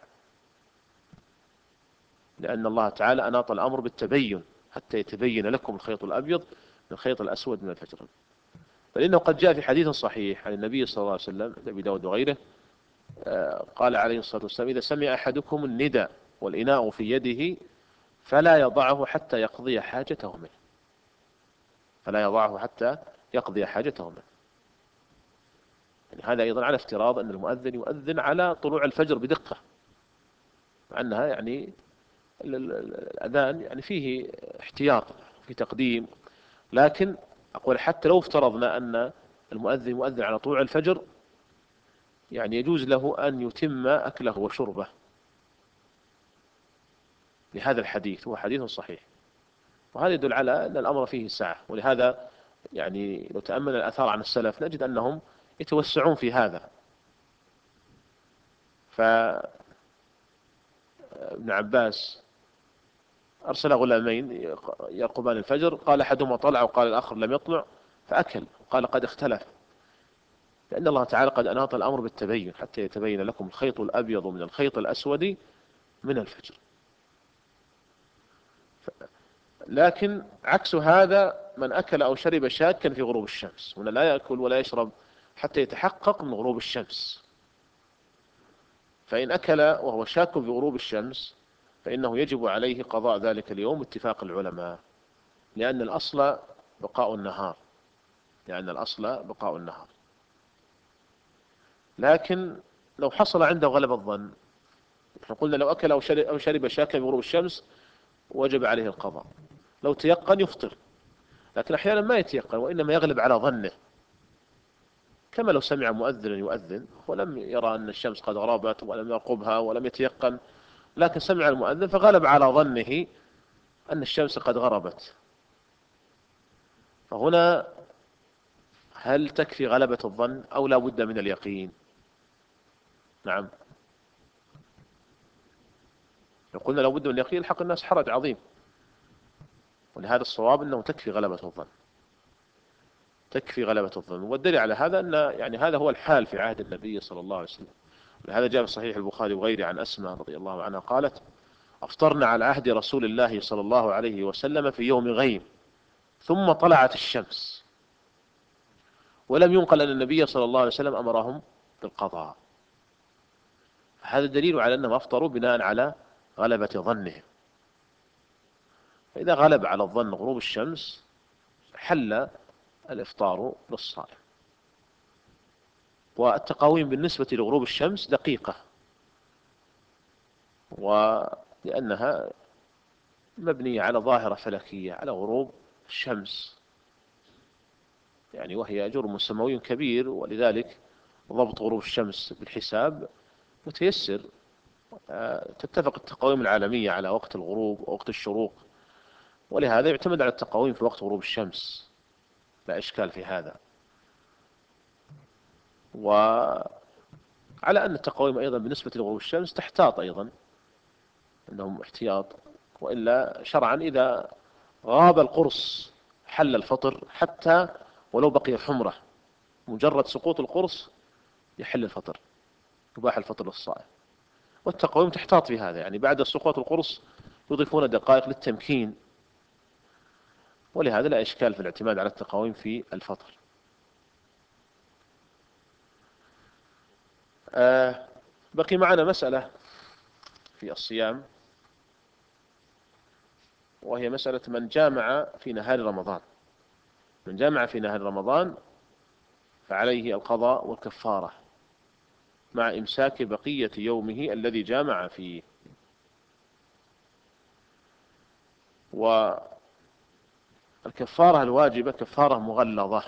لأن الله تعالى أناط الأمر بالتبين حتى يتبين لكم الخيط الأبيض من الخيط الأسود من الفجر. فإنه قد جاء في حديث صحيح عن النبي صلى الله عليه وسلم أبي داود وغيره، قال عليه الصلاة والسلام: إذا سمع أحدكم النداء والإناء في يده فلا يضعه حتى يقضي حاجته منه، فلا يضعه حتى يقضي حاجته منه. يعني هذا أيضا على افتراض أن المؤذن يؤذن على طلوع الفجر بدقة، مع أنها يعني الأذان يعني فيه احتياط في تقديم، لكن أقول حتى لو افترضنا أن المؤذن مؤذن على طلوع الفجر، يعني يجوز له أن يتم أكله وشربه لهذا الحديث، هو حديث صحيح. وهذا يدل على أن الأمر فيه سعة. ولهذا يعني لو تأمل الآثار عن السلف نجد أنهم يتوسعون في هذا. فابن عباس أرسل غلامين يرقبان الفجر، قال أحدهما طلع وقال الآخر لم يطلع، فأكل، قال قد اختلف، لأن الله تعالى قد أناط الأمر بالتبين حتى يتبين لكم الخيط الأبيض من الخيط الأسود من الفجر. لكن عكس هذا من أكل أو شرب شاكا في غروب الشمس، هنا لا يأكل ولا يشرب حتى يتحقق من غروب الشمس. فإن أكل وهو شاك بغروب الشمس فإنه يجب عليه قضاء ذلك اليوم باتفاق العلماء، لأن الأصل بقاء النهار، لأن الأصل بقاء النهار. لكن لو حصل عنده غلب الظن، احنا قلنا لو أكل أو شرب, أو شرب شاكا بغروب الشمس وجب عليه القضاء. لو تيقن يفطر، لكن أحيانا ما يتيقن وإنما يغلب على ظنه، كما لو سمع مؤذنا يؤذن ولم يرى أن الشمس قد غربت ولم يرقبها ولم يتيقن، لكن سمع المؤذن فغلب على ظنه أن الشمس قد غربت. فهنا هل تكفي غلبة الظن أو لا بد من اليقين؟ نعم، لو قلنا لا بد من اليقين الحق الناس حرج عظيم، ولهذا الصواب أنه تكفي غلبة الظن، تكفي غلبة الظن. والدليل على هذا أن يعني هذا هو الحال في عهد النبي صلى الله عليه وسلم. لهذا جاء في صحيح البخاري وغيره عن أسماء رضي الله عنها قالت: أفطرنا على عهد رسول الله صلى الله عليه وسلم في يوم غيم ثم طلعت الشمس، ولم ينقل أن النبي صلى الله عليه وسلم أمرهم بالقضاء. هذا دليل على أنهم أفطروا بناء على غلبة ظنهم. فإذا غلب على الظن غروب الشمس حل الإفطار للصائم. والتقاويم بالنسبة لغروب الشمس دقيقة، ولأنها مبنية على ظاهرة فلكية، على غروب الشمس يعني، وهي جرم سماوي كبير، ولذلك ضبط غروب الشمس بالحساب متيسر. تتفق التقاويم العالمية على وقت الغروب ووقت الشروق، ولهذا يعتمد على التقاويم في وقت غروب الشمس، لا إشكال في هذا. وعلى أن التقاويم أيضا بالنسبة لغروب الشمس تحتاط أيضا، أنهم احتياط، وإلا شرعا إذا غاب القرص حل الفطر حتى ولو بقي حمرة، مجرد سقوط القرص يحل الفطر، يباح الفطر للصائم. والتقاويم تحتاط في هذا، يعني بعد سقوط القرص يضيفون دقائق للتمكين، ولهذا لا إشكال في الاعتماد على التقاويم في الفطر. آه بقي معنا مسألة في الصيام، وهي مسألة من جامع في نهار رمضان. من جامع في نهار رمضان فعليه القضاء والكفارة مع إمساك بقية يومه الذي جامع فيه. والكفارة الواجبة كفارة مغلظة،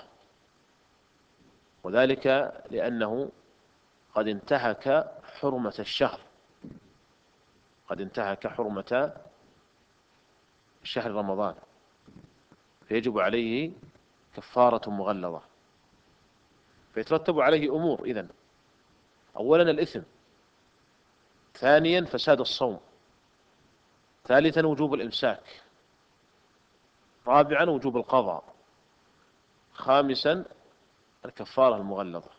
وذلك لأنه قد انتهك حرمة الشهر، قد انتهك حرمة شهر رمضان، فيجب عليه كفارة مغلظة. فيترتب عليه أمور إذن: أولا الإثم، ثانيا فساد الصوم، ثالثا وجوب الإمساك، رابعا وجوب القضاء، خامسا الكفارة المغلظة.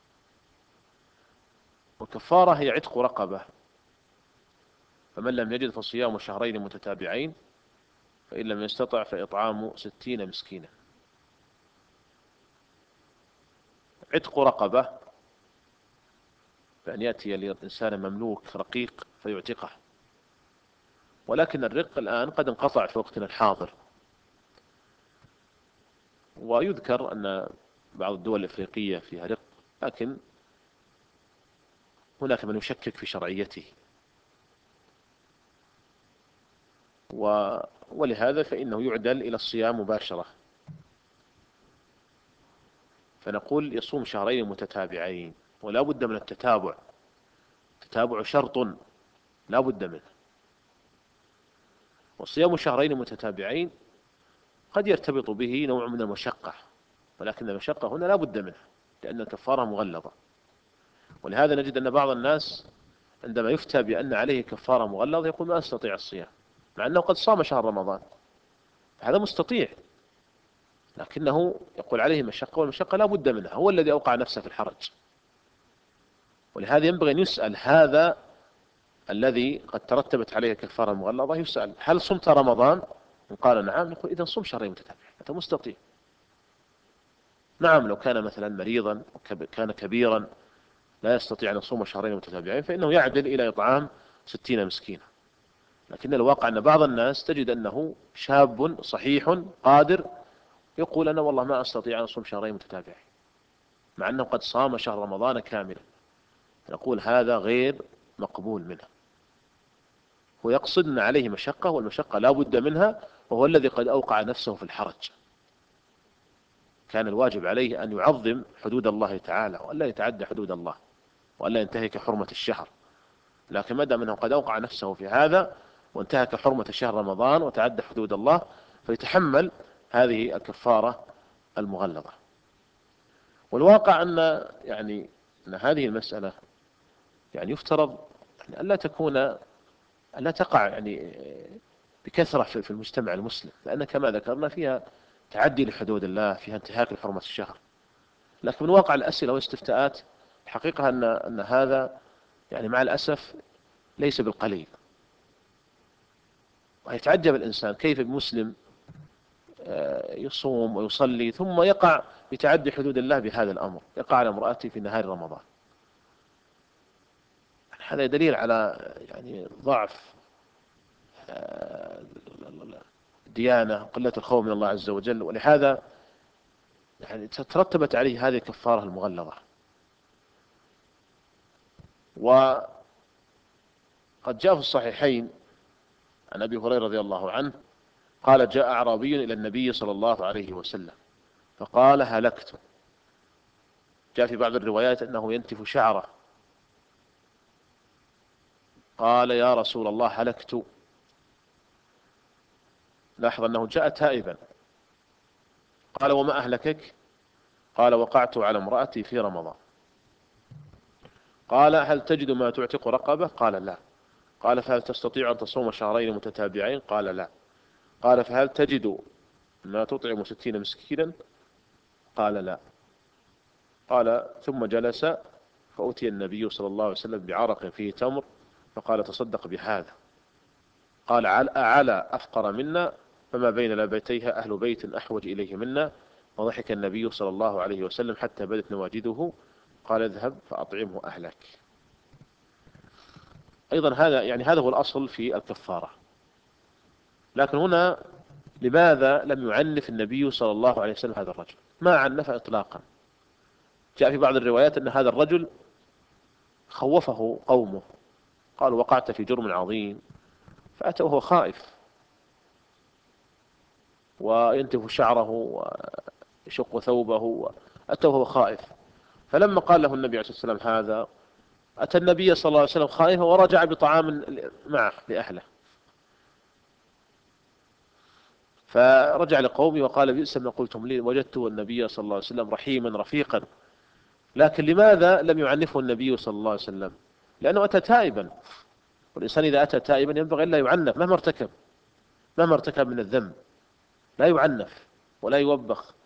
والكفارة هي عتق رقبة، فمن لم يجد فصيام شهرين متتابعين، فإن لم يستطع فإطعام ستين مسكينا. عتق رقبة بأن يأتي للإنسان مملوك رقيق فيعتقه، ولكن الرق الآن قد انقطع في وقتنا الحاضر. ويذكر أن بعض الدول الإفريقية فيها رق، لكن هناك من يشكك في شرعيته، ولهذا فإنه يعدل إلى الصيام مباشرة. فنقول يصوم شهرين متتابعين، ولا بد من التتابع، التتابع شرط لا بد منه. وصيام شهرين متتابعين قد يرتبط به نوع من المشقة، ولكن المشقة هنا لا بد منها، لأن الكفارة مغلظة. ولهذا نجد أن بعض الناس عندما يفتى بأن عليه كفارة مغلظة يقول ما أستطيع الصيام، مع أنه قد صام شهر رمضان، هذا مستطيع، لكنه يقول عليه مشقة، والمشقة لا بد منها، هو الذي أوقع نفسه في الحرج. ولهذا ينبغي أن يسأل هذا الذي قد ترتبت عليه كفارة مغلظة، يسأل: هل صمت رمضان؟ إن قال نعم، نقول إذا صم شهرين متتابعين، أنت مستطيع. نعم، لو كان مثلا مريضا كان كبيرا لا يستطيع أن يصوم شهرين متتابعين فإنه يعدل إلى إطعام ستين مسكينا. لكن الواقع أن بعض الناس تجد أنه شاب صحيح قادر يقول أنا والله ما أستطيع أن أصوم شهرين متتابعين مع أنه قد صام شهر رمضان كاملا. نقول هذا غير مقبول منه. هو يقصد أن عليه مشقة، والمشقة لا بد منها، وهو الذي قد أوقع نفسه في الحرج. كان الواجب عليه أن يعظم حدود الله تعالى وأن لا يتعدى حدود الله وأن لا ينتهك حرمة الشهر. لكن ما دام أنه قد أوقع نفسه في هذا وانتهك حرمة شهر رمضان وتعدى حدود الله فيتحمل هذه الكفارة المغلظة. والواقع أن يعني أن هذه المسألة يعني يفترض يعني ألا تكون ألا تقع يعني بكثرة في المجتمع المسلم، لأن كما ذكرنا فيها تعدي لحدود الله، فيها انتهاك لحرمة الشهر. لكن من واقع الأسئلة والاستفتاءات الحقيقة أن أن هذا يعني مع الأسف ليس بالقليل. ويتعجب الإنسان كيف بمسلم يصوم ويصلي ثم يقع بتعدي حدود الله بهذا الأمر، يقع على امرأته في نهار رمضان. هذا دليل على يعني ضعف الديانة، قلة الخوف من الله عز وجل. ولهذا يعني ترتبت عليه هذه الكفارة المغلظة. وقد جاء في الصحيحين عن أبي هريرة رضي الله عنه قال جاء أعرابي إلى النبي صلى الله عليه وسلم فقال هلكت. جاء في بعض الروايات أنه ينتف شعره. قال يا رسول الله هلكت. لاحظ أنه جاء تائبا. قال وما أهلكك؟ قال وقعت على امرأتي في رمضان. قال هل تجد ما تعتق رقبة؟ قال لا. قال فهل تستطيع أن تصوم شهرين متتابعين؟ قال لا. قال فهل تجد ما تطعم ستين مسكينا؟ قال لا. قال ثم جلس فأتي النبي صلى الله عليه وسلم بعرق فيه تمر فقال تصدق بهذا. قال على أفقر منا فما بين لابتيها أهل بيت أحوج إليه منا. وضحك النبي صلى الله عليه وسلم حتى بدت نواجذه. قال اذهب فأطعمه أهلك. أيضا هذا يعني هذا هو الأصل في الكفارة. لكن هنا لماذا لم يعنف النبي صلى الله عليه وسلم هذا الرجل؟ ما عنف إطلاقا. جاء في بعض الروايات أن هذا الرجل خوفه قومه، قالوا وقعت في جرم عظيم، فأتى وهو خائف وينتف شعره ويشق ثوبه، أتى وهو خائف. فلما قال له النبي عليه الصلاة والسلام هذا أتى النبي صلى الله عليه وسلم خائفا ورجع بطعام معه لأهله. فرجع لقومه وقال بئس ما قلتم لي وجدت النبي صلى الله عليه وسلم رحيما رفيقا. لكن لماذا لم يعنفه النبي صلى الله عليه وسلم؟ لأنه أتى تائبا، والإنسان إذا أتى تائبا ينبغي أن لا يعنف مهما ارتكب مهما ارتكب من الذنب، لا يعنف ولا يوبخ،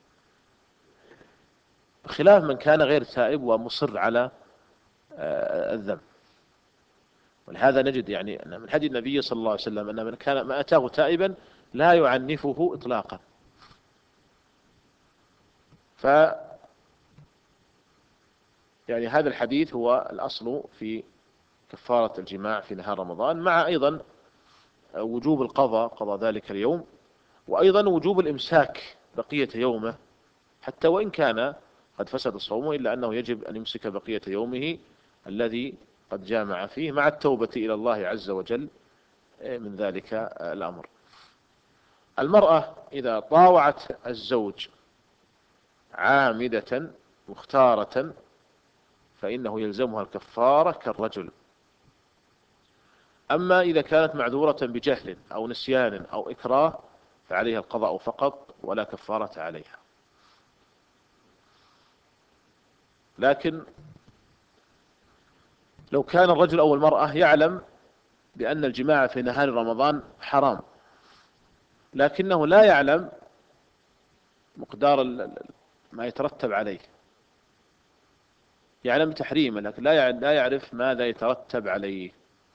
بخلاف من كان غير تائب ومصر على الذنب. ولهذا نجد يعني أن من هدي النبي صلى الله عليه وسلم أن من كان ما أتاه تائبا لا يعنفه إطلاقا. ف يعني هذا الحديث هو الأصل في كفارة الجماع في نهار رمضان، مع أيضا وجوب القضاء قضاء ذلك اليوم، وأيضا وجوب الإمساك بقية يومه حتى وإن كان قد فسد صومه، إلا أنه يجب أن يمسك بقية يومه الذي قد جامع فيه مع التوبة إلى الله عز وجل من ذلك الأمر. المرأة إذا طاوعت الزوج عامدة مختارة فإنه يلزمها الكفارة كالرجل. أما إذا كانت معذورة بجهل أو نسيان أو إكراه فعليها القضاء فقط ولا كفارة عليها. لكن لو كان الرجل أو المرأة يعلم بأن الجماع في نهار رمضان حرام، لكنه لا يعلم مقدار ما يترتب عليه، يعلم تحريمه لكن لا يعرف ماذا يترتب عليه،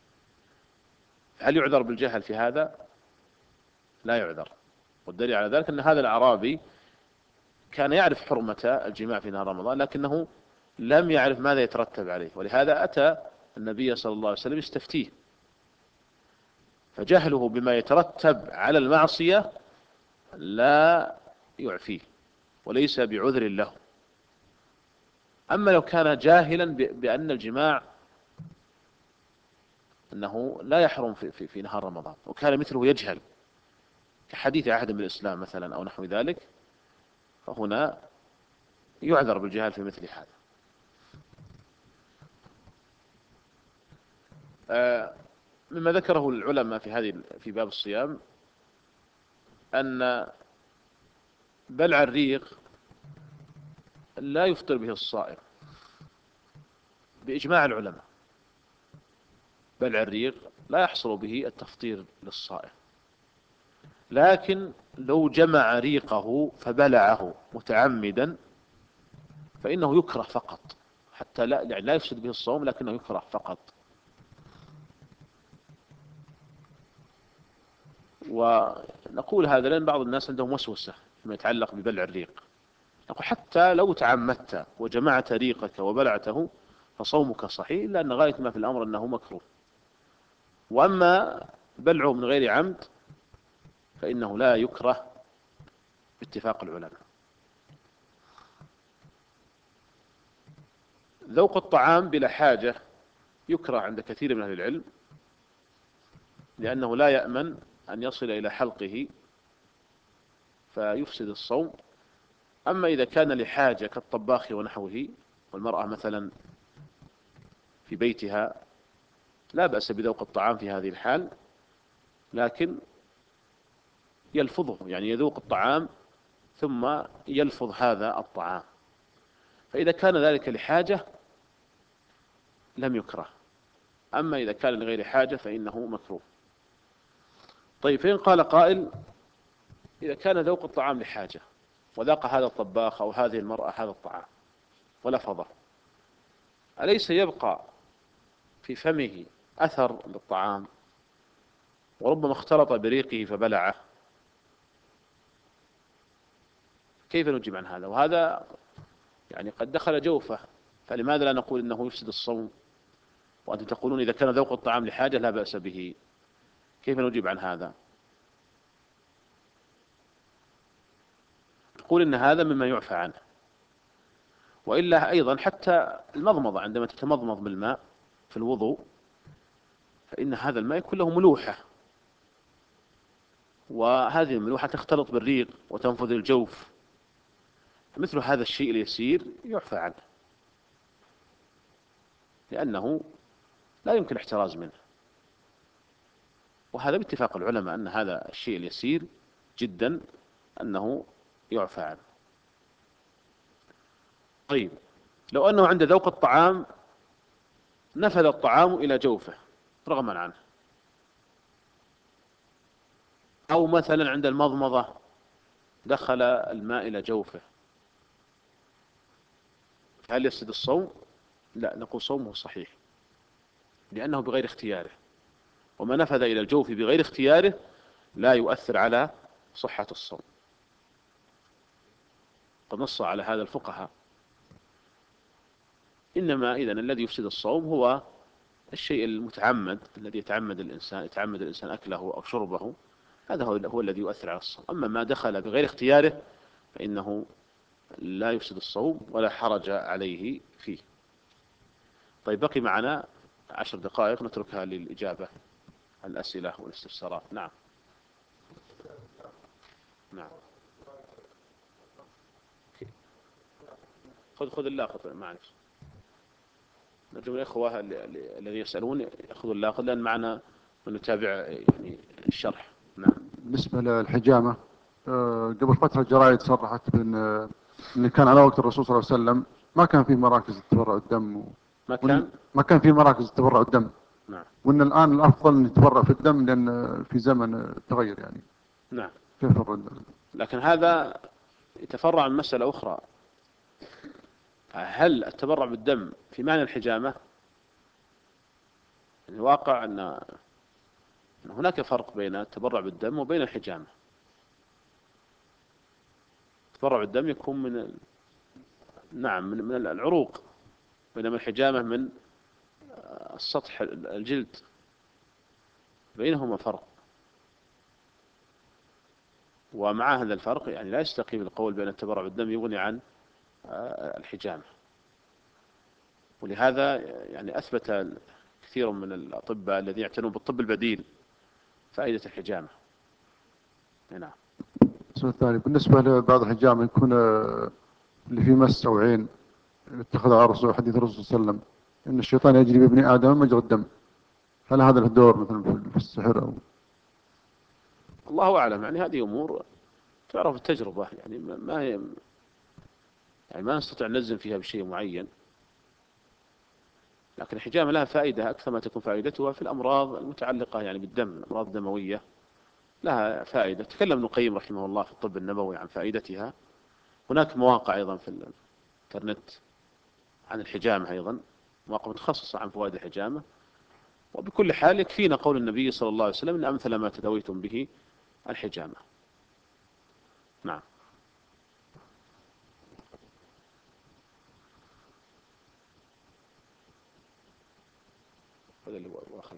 هل يعذر بالجهل في هذا؟ لا يعذر. والدليل على ذلك أن هذا الأعرابي كان يعرف حرمة الجماع في نهار رمضان، لكنه لم يعرف ماذا يترتب عليه، ولهذا أتى النبي صلى الله عليه وسلم يستفتيه، فجهله بما يترتب على المعصية لا يعفيه وليس بعذر له. أما لو كان جاهلا بأن الجماع أنه لا يحرم في, في, في نهار رمضان، وكان مثله يجهل كحديث عهد بالإسلام مثلا أو نحو ذلك، فهنا يعذر بالجهال في مثل هذا. آه، مما ذكره العلماء في هذه في باب الصيام أن بلع الريق لا يفطر به الصائم بإجماع العلماء، بلع الريق لا يحصل به التفطير للصائم، لكن لو جمع ريقه فبلعه متعمدا فإنه يكره فقط، حتى لا يعني لا يفسد به الصوم لكنه يكره فقط. ونقول هذا لأن بعض الناس عندهم وسوسة فيما يتعلق ببلع الريق، نقول حتى لو تعمدت وجمعت ريقك وبلعته فصومك صحيح، لأن غاية ما في الأمر أنه مكروه. وأما بلعه من غير عمد فإنه لا يكره باتفاق العلماء. ذوق الطعام بلا حاجة يكره عند كثير من أهل العلم، لأنه لا يأمن أن يصل إلى حلقه فيفسد الصوم. أما إذا كان لحاجة كالطباخ ونحوه، والمرأة مثلا في بيتها، لا بأس بذوق الطعام في هذه الحال، لكن يلفظه، يعني يذوق الطعام ثم يلفظ هذا الطعام، فإذا كان ذلك لحاجة لم يكره. أما إذا كان لغير حاجة فإنه مكروه. طيب، فإن قال قائل إذا كان ذوق الطعام لحاجة وذاق هذا الطباخ أو هذه المرأة هذا الطعام ولفظه، أليس يبقى في فمه أثر للطعام وربما اختلط بريقه فبلعه؟ كيف نجيب عن هذا؟ وهذا يعني قد دخل جوفه، فلماذا لا نقول إنه يفسد الصوم وأنتم تقولون إذا كان ذوق الطعام لحاجة لا بأس به؟ كيف نجيب عن هذا؟ نقول إن هذا مما يعفى عنه. وإلا أيضا حتى المضمضة، عندما تتمضمض بالماء في الوضوء فإن هذا الماء يكون له ملوحة، وهذه الملوحة تختلط بالريق وتنفذ الجوف، مثل هذا الشيء اليسير يعفى عنه، لأنه لا يمكن الاحتراز منه. وهذا باتفاق العلماء أن هذا الشيء اليسير جدا أنه يعفى عنه. طيب، لو أنه عند ذوق الطعام نفذ الطعام إلى جوفه رغما عنه، أو مثلا عند المضمضة دخل الماء إلى جوفه، هل يفسد الصوم؟ لا، نقول صومه صحيح لأنه بغير اختياره، وما نفذ إلى الجوف بغير اختياره لا يؤثر على صحة الصوم. قد نص على هذا الفقهاء. إنما إذن الذي يفسد الصوم هو الشيء المتعمد، الذي يتعمد الإنسان يتعمد الإنسان أكله أو شربه، هذا هو, هو الذي يؤثر على الصوم. أما ما دخل بغير اختياره فإنه لا يفسد الصوم ولا حرج عليه فيه. طيب، بقي معنا عشر دقائق نتركها للإجابة على الأسئلة والاستفسارات. نعم نعم خذ خذ اللاقط، معلش نرجو الإخوة الذين يسألون يأخذوا اللاقط، لأن معنا من نتابع يعني الشرح. نعم. بالنسبة للحجامة، آه، قبل فترة الجرائد صرحت بأن آه، إن كان على وقت الرسول صلى الله عليه وسلم ما كان في مراكز تبرع الدم و... ما كان ما كان في مراكز تبرع الدم. نعم. وأن الآن الأفضل أن يتبرع في الدم لأن آه، في زمن آه، تغير يعني. نعم. كيف الرد؟ لكن هذا يتفرع من مسألة أخرى، هل التبرع بالدم في معنى الحجامة؟ الواقع أن أن هناك فرق بين التبرع بالدم وبين الحجامة. التبرع بالدم يكون من نعم من من العروق بينما الحجامة من السطح الجلد، بينهما فرق. ومع هذا الفرق يعني لا يستقيم القول بأن التبرع بالدم يغني عن الحجامة. ولهذا يعني أثبت كثير من الأطباء الذين يعتنون بالطب البديل فائدة الحجامة. نعم. السؤال الثاني بالنسبة لبعض الحجامة يكون آه، اللي فيه مس أو عين، اتخذ على الرسول حديث الرسول صلى الله عليه وسلم إن الشيطان يجري بابن آدم مجرى الدم، هل هذا له دور مثلا في السحر أو؟ الله أعلم، يعني هذه أمور تعرف التجربة، يعني ما يعني ما نستطيع أن نجزم فيها بشيء معين. لكن الحجامة لها فائدة أكثر ما تكون فائدتها في الأمراض المتعلقة يعني بالدم، الأمراض الدموية لها فائدة. تكلم ابن القيم رحمه الله في الطب النبوي عن فائدتها. هناك مواقع أيضا في الإنترنت عن الحجامة، أيضا مواقع متخصصة عن فوائد الحجامة. وبكل حال يكفينا قول النبي صلى الله عليه وسلم إن أمثل ما تداويتم به الحجامة. نعم. هذا اللي هو خلف.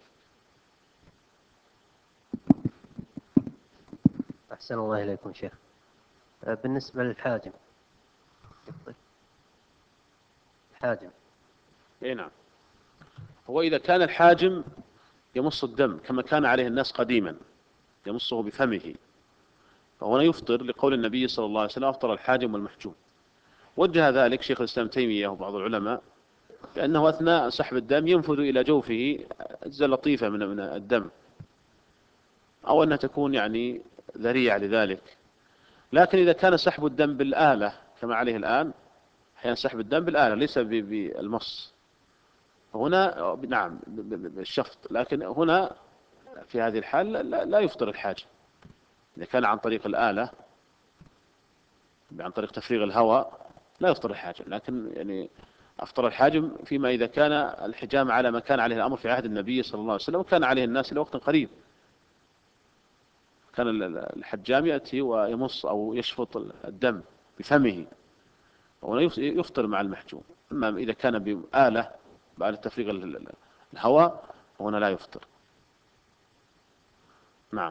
أحسن الله إليكم شيخ. بالنسبة للحاجم، الحاجم اي نعم. هو إذا كان الحاجم يمص الدم كما كان عليه الناس قديما، يمصه بفمه، فهنا يفطر لقول النبي صلى الله عليه وسلم أفطر الحاجم والمحجوم. وجه ذلك شيخ الإسلام تيمية وبعض العلماء بأنه أثناء سحب الدم ينفذ إلى جوفه أجزاء لطيفة من من الدم، أو أنها تكون يعني ذريعة لذلك. لكن إذا كان سحب الدم بالآلة كما عليه الآن، أحيانا سحب الدم بالآلة ليس بالمص، هنا نعم بالشفط، لكن هنا في هذه الحال لا يفطر الحاجم. إذا كان عن طريق الآلة عن طريق تفريغ الهواء لا يفطر الحاجم، لكن يعني أفطر الحاجم فيما إذا كان الحجام على ما كان عليه الأمر في عهد النبي صلى الله عليه وسلم، وكان عليه الناس إلى وقت قريب. كان الحجام يأتي ويمص أو يشفط الدم بفمه، وهنا يفطر مع المحجوم. أما إذا كان بآلة بآلة تفريغ الهواء هنا لا يفطر. نعم.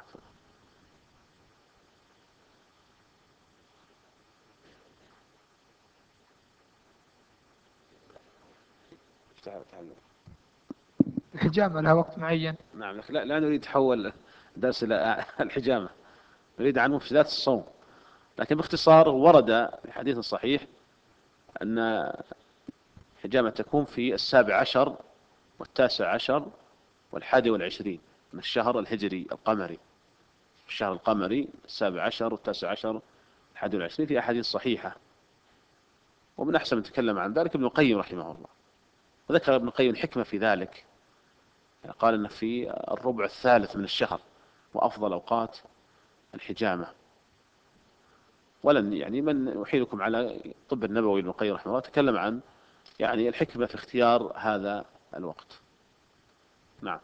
الحجامة لها وقت معين؟ نعم، لكن لا, لا نريد تحول درس إلى الحجامة، نريد عن مفسدات الصوم. لكن باختصار ورد في حديث صحيح أن الحجامة تكون في السابع عشر والتاسع عشر والحادي والعشرين من الشهر الهجري القمري. الشهر القمري السابع عشر والتاسع عشر والحادي والعشرين في أحاديث صحيحة. ومن أحسن من تكلم عن ذلك ابن القيم رحمه الله، وذكر ابن القيم الحكمة في ذلك. قال أن في الربع الثالث من الشهر وأفضل أوقات الحجامة. ولن يعني من أحيلكم على طب النبوي ابن القيم رحمه الله تكلم عن يعني الحكمة في اختيار هذا الوقت. نعم.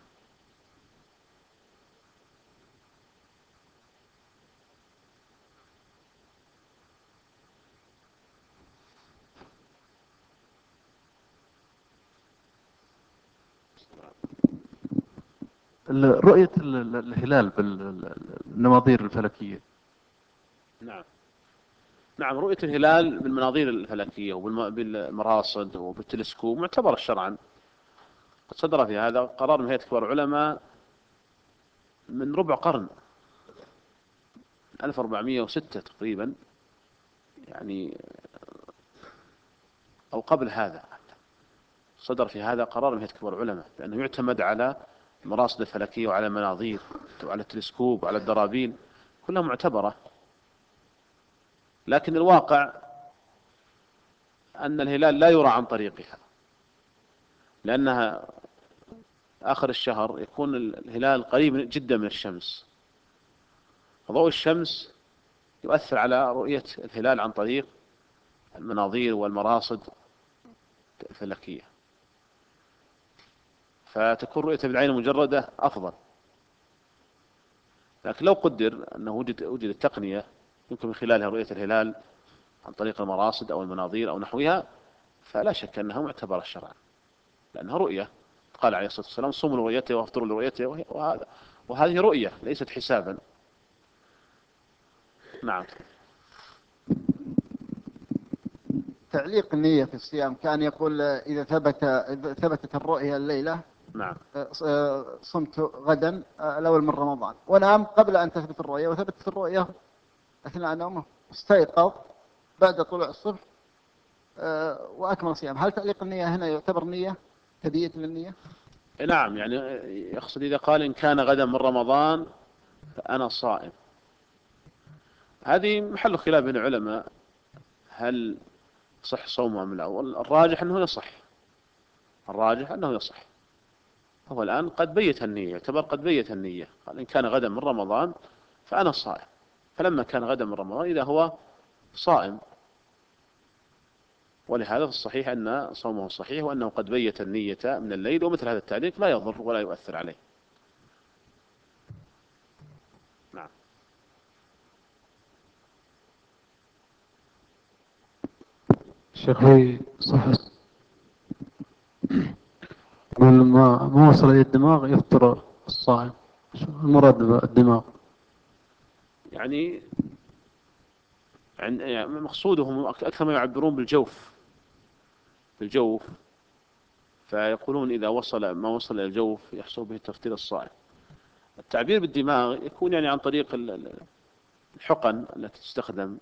رؤية الهلال بالنماظير الفلكية. نعم. نعم، رؤية الهلال بالمناظير الفلكية وبالمراصد وبالتلسكوب معتبرة شرعا. قد صدر في هذا قرار من هيئة كبار العلماء من ربع قرن، ألف وأربعمائة وستة تقريبا، يعني أو قبل هذا. صدر في هذا قرار من هيئة كبار العلماء لأنه يعتمد على المراصد الفلكية وعلى المناظير وعلى التلسكوب وعلى الدرابين، كلها معتبرة. لكن الواقع أن الهلال لا يرى عن طريقها، لأنها آخر الشهر يكون الهلال قريب جدا من الشمس، ضوء الشمس يؤثر على رؤية الهلال عن طريق المناظير والمراصد الفلكية، فتكون رؤيته بالعين المجردة أفضل. لكن لو قدر أنه وجد وجد التقنية يمكن من خلالها رؤية الهلال عن طريق المراصد أو المناظير أو نحوها، فلا شك أنها معتبرة شرعا، لأنها رؤية. قال عليه الصلاة والسلام صوموا لرؤيته وافطروا لرؤيته، وهذا وهذه رؤية ليست حسابا. نعم. تعليق النية في الصيام، كان يقول إذا ثبت إذا ثبتت الرؤية الليلة نعم. صمت غدا الأول من رمضان، ونام قبل أن تثبت الرؤية، وثبتت الرؤية أثناء نومه، استيقظ بعد طلوع الصبح وأكمل صيام. هل تعليق النية هنا يعتبر نية تبية للنية؟ نعم، يعني يقصد إذا قال إن كان غدا من رمضان فأنا صائم. هذه محل خلاف بين العلماء، هل صح صومه أم لا؟ والراجح أنه يصح، الراجح أنه يصح. هو الآن قد بيت النية، يعتبر قد بيت النية، قال إن كان غدا من رمضان فأنا صائم، فلما كان غدا من رمضان إذا هو صائم. ولهذا في الصحيح أن صومه صحيح، وأنه قد بيت النية من الليل، ومثل هذا التعليق لا يضر ولا يؤثر عليه. نعم. الشيخ في صح يقول ما ما وصل إلى الدماغ يفطر الصائم، شو المراد بالدماغ؟ يعني يعني مقصودهم أكثر ما يعبرون بالجوف، بالجوف، فيقولون إذا وصل ما وصل إلى الجوف يحصل به تفطير الصائم. التعبير بالدماغ يكون يعني عن طريق الحقن التي تستخدم،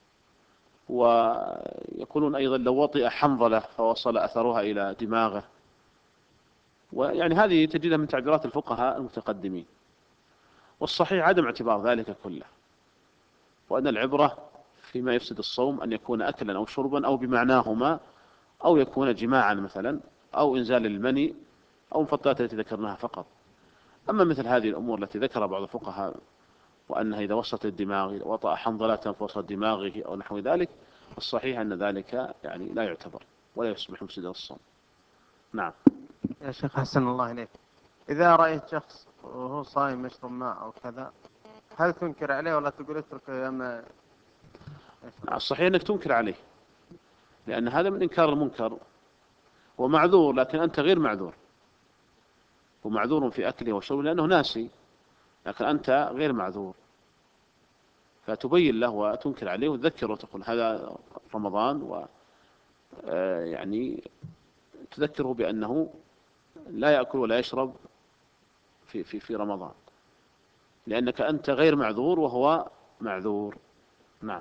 ويقولون أيضا لو وطئ حنظلة فوصل أثرها إلى دماغه، ويعني هذه تجدها من تعبيرات الفقهاء المتقدمين. والصحيح عدم اعتبار ذلك كله، وأن العبرة فيما يفسد الصوم أن يكون أكلا أو شربا أو بمعناهما، أو يكون جماعا مثلا، أو إنزال المني، أو المفطرات التي ذكرناها فقط. أما مثل هذه الأمور التي ذكر بعض الفقهاء، وأنها إذا وصلت الدماغ وطأ حنظلة فوسط دماغه أو نحو ذلك، الصحيح أن ذلك يعني لا يعتبر ولا يصبح مفسدا الصوم. نعم. يا شيخ حسن الله إليك، إذا رأيت شخص وهو صايم يشرب ماء أو كذا، هل تنكر عليه ولا تقول اتركه يا ما؟ الصحيح أنك تنكر عليه، لأن هذا من إنكار المنكر، ومعذور، لكن أنت غير معذور، ومعذور في أكله وشربه لأنه ناسي، لكن أنت غير معذور، فتبين له وتنكر عليه وتذكره وتقول هذا رمضان، و يعني تذكره بأنه لا يأكل ولا يشرب في في في رمضان، لأنك أنت غير معذور وهو معذور. نعم.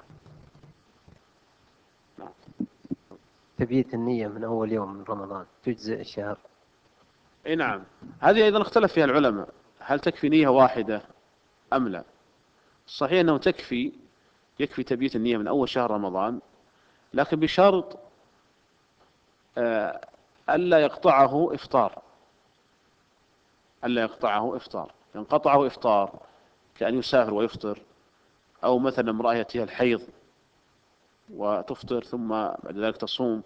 نعم. تبييت النية من أول يوم من رمضان تجزئ الشهر؟ أي نعم، هذه أيضا اختلف فيها العلماء، هل تكفي نية واحدة أم لا؟ الصحيح أنه تكفي، يكفي تبييت النية من أول شهر رمضان، لكن بشرط ألا يقطعه إفطار، ألا يقطعه إفطار. إن قطعه إفطار كأن يسافر ويفطر، أو مثلا امرأة يأتيها الحيض وتفطر ثم بعد ذلك تصوم،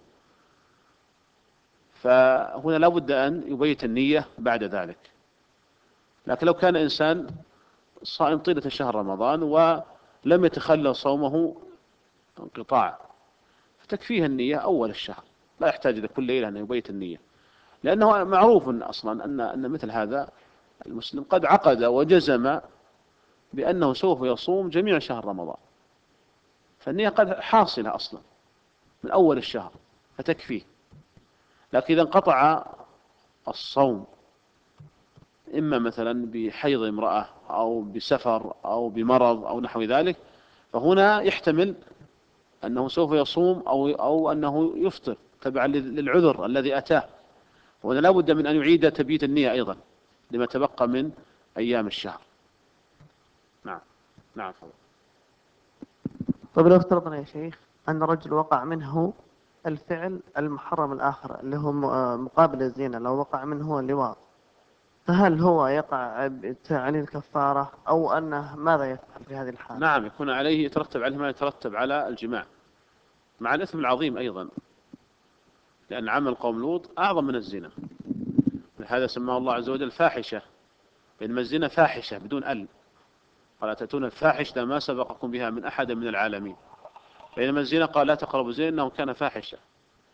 فهنا لا بد أن يبيت النية بعد ذلك. لكن لو كان إنسان صائم طيلة شهر رمضان ولم يتخلل صومه انقطاع، فتكفيه النية أول الشهر، لا يحتاج إلى كل ليلة أن يبيت النية، لأنه معروف أصلا أن أن مثل هذا المسلم قد عقد وجزم بأنه سوف يصوم جميع شهر رمضان، فالنية قد حاصلة أصلا من أول الشهر فتكفيه. لكن إذا انقطع الصوم إما مثلا بحيض امرأة أو بسفر أو بمرض أو نحو ذلك، فهنا يحتمل أنه سوف يصوم أو أو أنه يفطر تبعا للعذر الذي أتاه، وهنا لا بد من أن يعيد تبييت النية أيضا لما تبقى من أيام الشهر. نعم. نعم. طيب لو افترضنا يا شيخ أن رجل وقع منه الفعل المحرم الآخر اللي هو مقابل الزنا، لو وقع منه اللواط، فهل هو يقع عن الكفارة أو أنه ماذا يفعل في هذه الحالة؟ نعم، يكون عليه يترتب عليه ما يترتب على الجماع، مع الإثم العظيم أيضا، لأن عمل قوم لوط أعظم من الزنا، هذا سماه الله عز وجل فاحشة، بينما الزنا فاحشة بدون ال، قال تأتون الفاحشة ما سبقكم بها من أحد من العالمين، بينما الزنا قال لا تقربوا الزنا إنه كان فاحشة.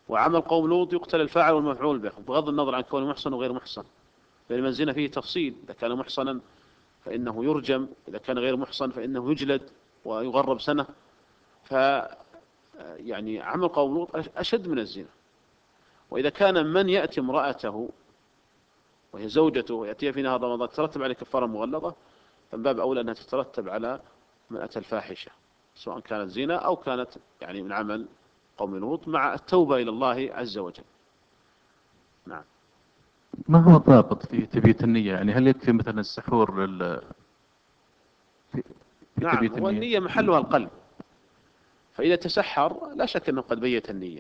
وعمل قوم لوط يقتل الفاعل والمفعول به بغض النظر عن كونه محصن وغير محصن، لأن الزنا فيه تفصيل، إذا كان محصنا فإنه يرجم، إذا كان غير محصن فإنه يجلد ويغرب سنة. ف يعني عمل قوم لوط أشد من الزنا. وإذا كان من يأتي امرأته وهي زوجته ويأتيها في نهار رمضان تترتب عليه كفارة مغلظة، فمن باب أولى أنها تترتب على من أتى الفاحشة، سواء كانت زنا أو كانت يعني من عمل قوم لوط، مع التوبة إلى الله عز وجل. نعم. ما هو الضابط في تبييت النية؟ يعني هل يكفي مثلا السحور لل في, في نعم، تبييت هو النية؟ النية محلها القلب، فإذا تسحر لا شك أنه قد بيت النية.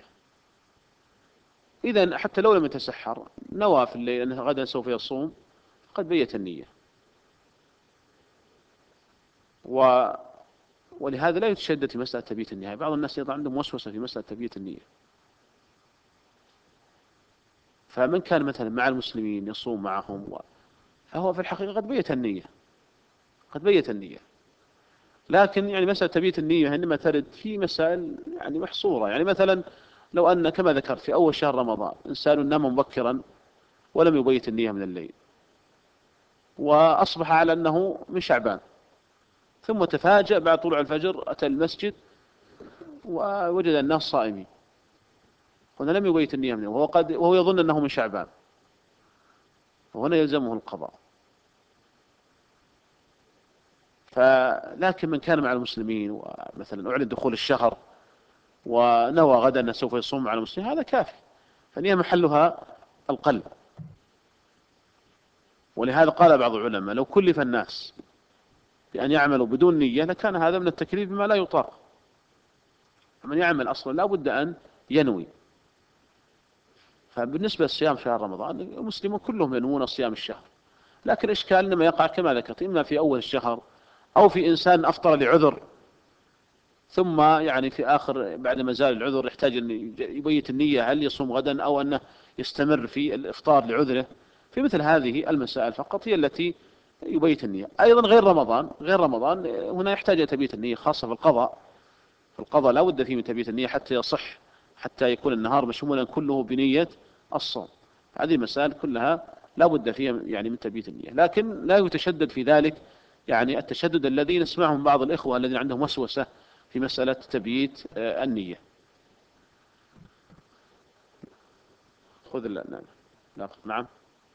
إذا حتى لو لم يتسحر نوى في الليل أنه غدا سوف يصوم قد بيت النية. و... ولهذا لا يتشدد في مسألة تبييت النية. بعض الناس يضع عندهم وسوسة في مسألة تبييت النية. فمن كان مثلا مع المسلمين يصوم معهم و... فهو في الحقيقة قد بيت النية، قد بيت النية. لكن يعني مسألة تبييت النية عندما ترد في مسائل يعني محصورة. يعني مثلا لو أن كما ذكرت في أول شهر رمضان إنسان نام مبكرا ولم يبيت النية من الليل، وأصبح على أنه من شعبان، ثم تفاجأ بعد طلوع الفجر أتى المسجد ووجد الناس صائمين، هنا لم يبيت النية منه وهو, قد وهو يظن أنه من شعبان، وهنا يلزمه القضاء. فلكن من كان مع المسلمين ومثلا أعلن دخول الشهر ونوى غدا أنه سوف يصوم على المسلمين هذا كافي، فالنية محلها القلب. ولهذا قال بعض العلماء لو كلف الناس بأن يعملوا بدون نية لكان هذا من التكليف بما لا يطاق. من يعمل أصلا لا بد أن ينوي. فبالنسبة لصيام شهر رمضان المسلمون كلهم ينوون صيام الشهر، لكن الإشكال إنما يقع كما ذكرت إما في أول الشهر أو في إنسان أفطر لعذر، ثم يعني في آخر بعد ما زال العذر يحتاج أن يبيت النية هل يصوم غدا أو أنه يستمر في الإفطار لعذره. في مثل هذه المسائل فقط هي التي يبيت النية. أيضا غير رمضان غير رمضان هنا يحتاج تبيت النية، خاصة في القضاء. في القضاء لا بد فيه من تبيت النية حتى يصح، حتى يكون النهار مشمولا كله بنية الصوم. هذه المسائل كلها لا بد فيها يعني من تبيت النية، لكن لا يتشدد في ذلك يعني التشدد الذي نسمعهم بعض الإخوة الذين عندهم وسوسة في مسألة تبييت النية. خذ لا لا نعم.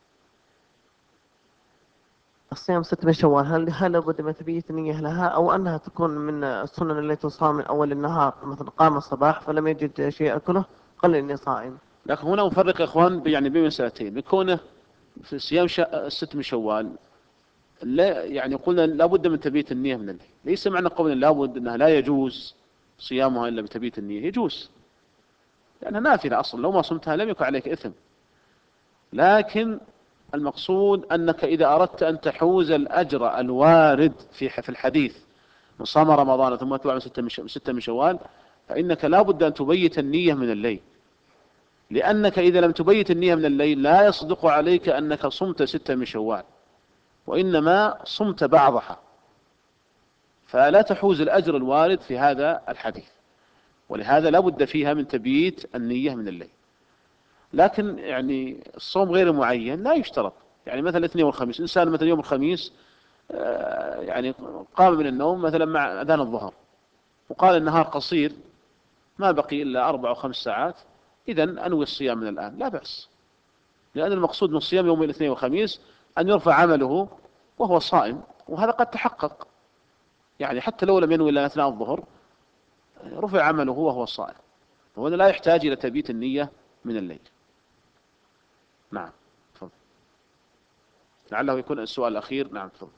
الصيام ست من شوال هل هل لابد من تبييت النية لها، أو أنها تكون من السنن التي تصام من أول النهار، مثلا قام الصباح فلم يجد شيء يأكله قال إني صائم؟ لكن هنا نفرق يا إخوان يعني بين مسألتين. بكونه في صيام الست من شوال لا يعني قلنا لابد من تبييت النية من الليل، ليس معنى قولنا لابد أنها لا يجوز صيامها إلا بتبييت النية، يجوز لأنها نافلة أصلا، لو ما صمتها لم يكن عليك إثم. لكن المقصود أنك إذا أردت أن تحوز الأجر الوارد في في الحديث من صام رمضان ثم أتبع ستة من شوال فإنك لا بد أن تبيت النية من الليل، لأنك إذا لم تبيت النية من الليل لا يصدق عليك أنك صمت ستة من شوال، وإنما صمت بعضها، فلا تحوز الأجر الوارد في هذا الحديث. ولهذا لا بد فيها من تبييت النية من الليل. لكن يعني الصوم غير معين لا يشترط. يعني مثلا الاثنين والخميس، إنسان مثلا يوم الخميس يعني قام من النوم مثلا مع أذان الظهر وقال النهار قصير ما بقي إلا أربع أو خمس ساعات، إذن أنوي الصيام من الآن لا بأس، لأن المقصود من الصيام يوم الاثنين والخميس أن يرفع عمله وهو صائم، وهذا قد تحقق. يعني حتى لو لم ينوي إلا أثناء الظهر رفع عمله وهو صائم، وهذا لا يحتاج إلى تبييت النية من الليل. نعم تفضل. لعله يكون السؤال الأخير. نعم تفضل.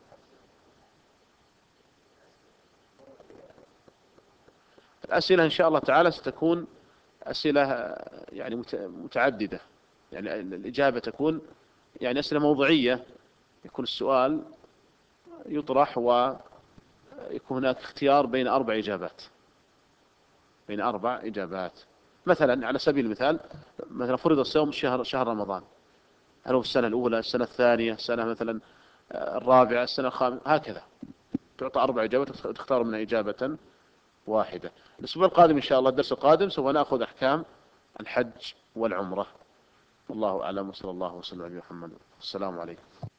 الأسئلة إن شاء الله تعالى ستكون أسئلة يعني متعددة، يعني الإجابة تكون يعني أسئلة موضوعية، يكون السؤال يطرح ويكون هناك اختيار بين أربع إجابات بين أربع إجابات. مثلا على سبيل المثال مثلا فرض الصوم شهر شهر رمضان، هل هو السنة الأولى السنة الثانية السنة مثلا الرابعة السنة الخامسة، هكذا تعطى أربع إجابات تختار منها إجابة واحدة. الأسبوع القادم إن شاء الله الدرس القادم سوف نأخذ أحكام الحج والعمرة. والله أعلم، وصلى الله وسلم على محمد. السلام عليكم.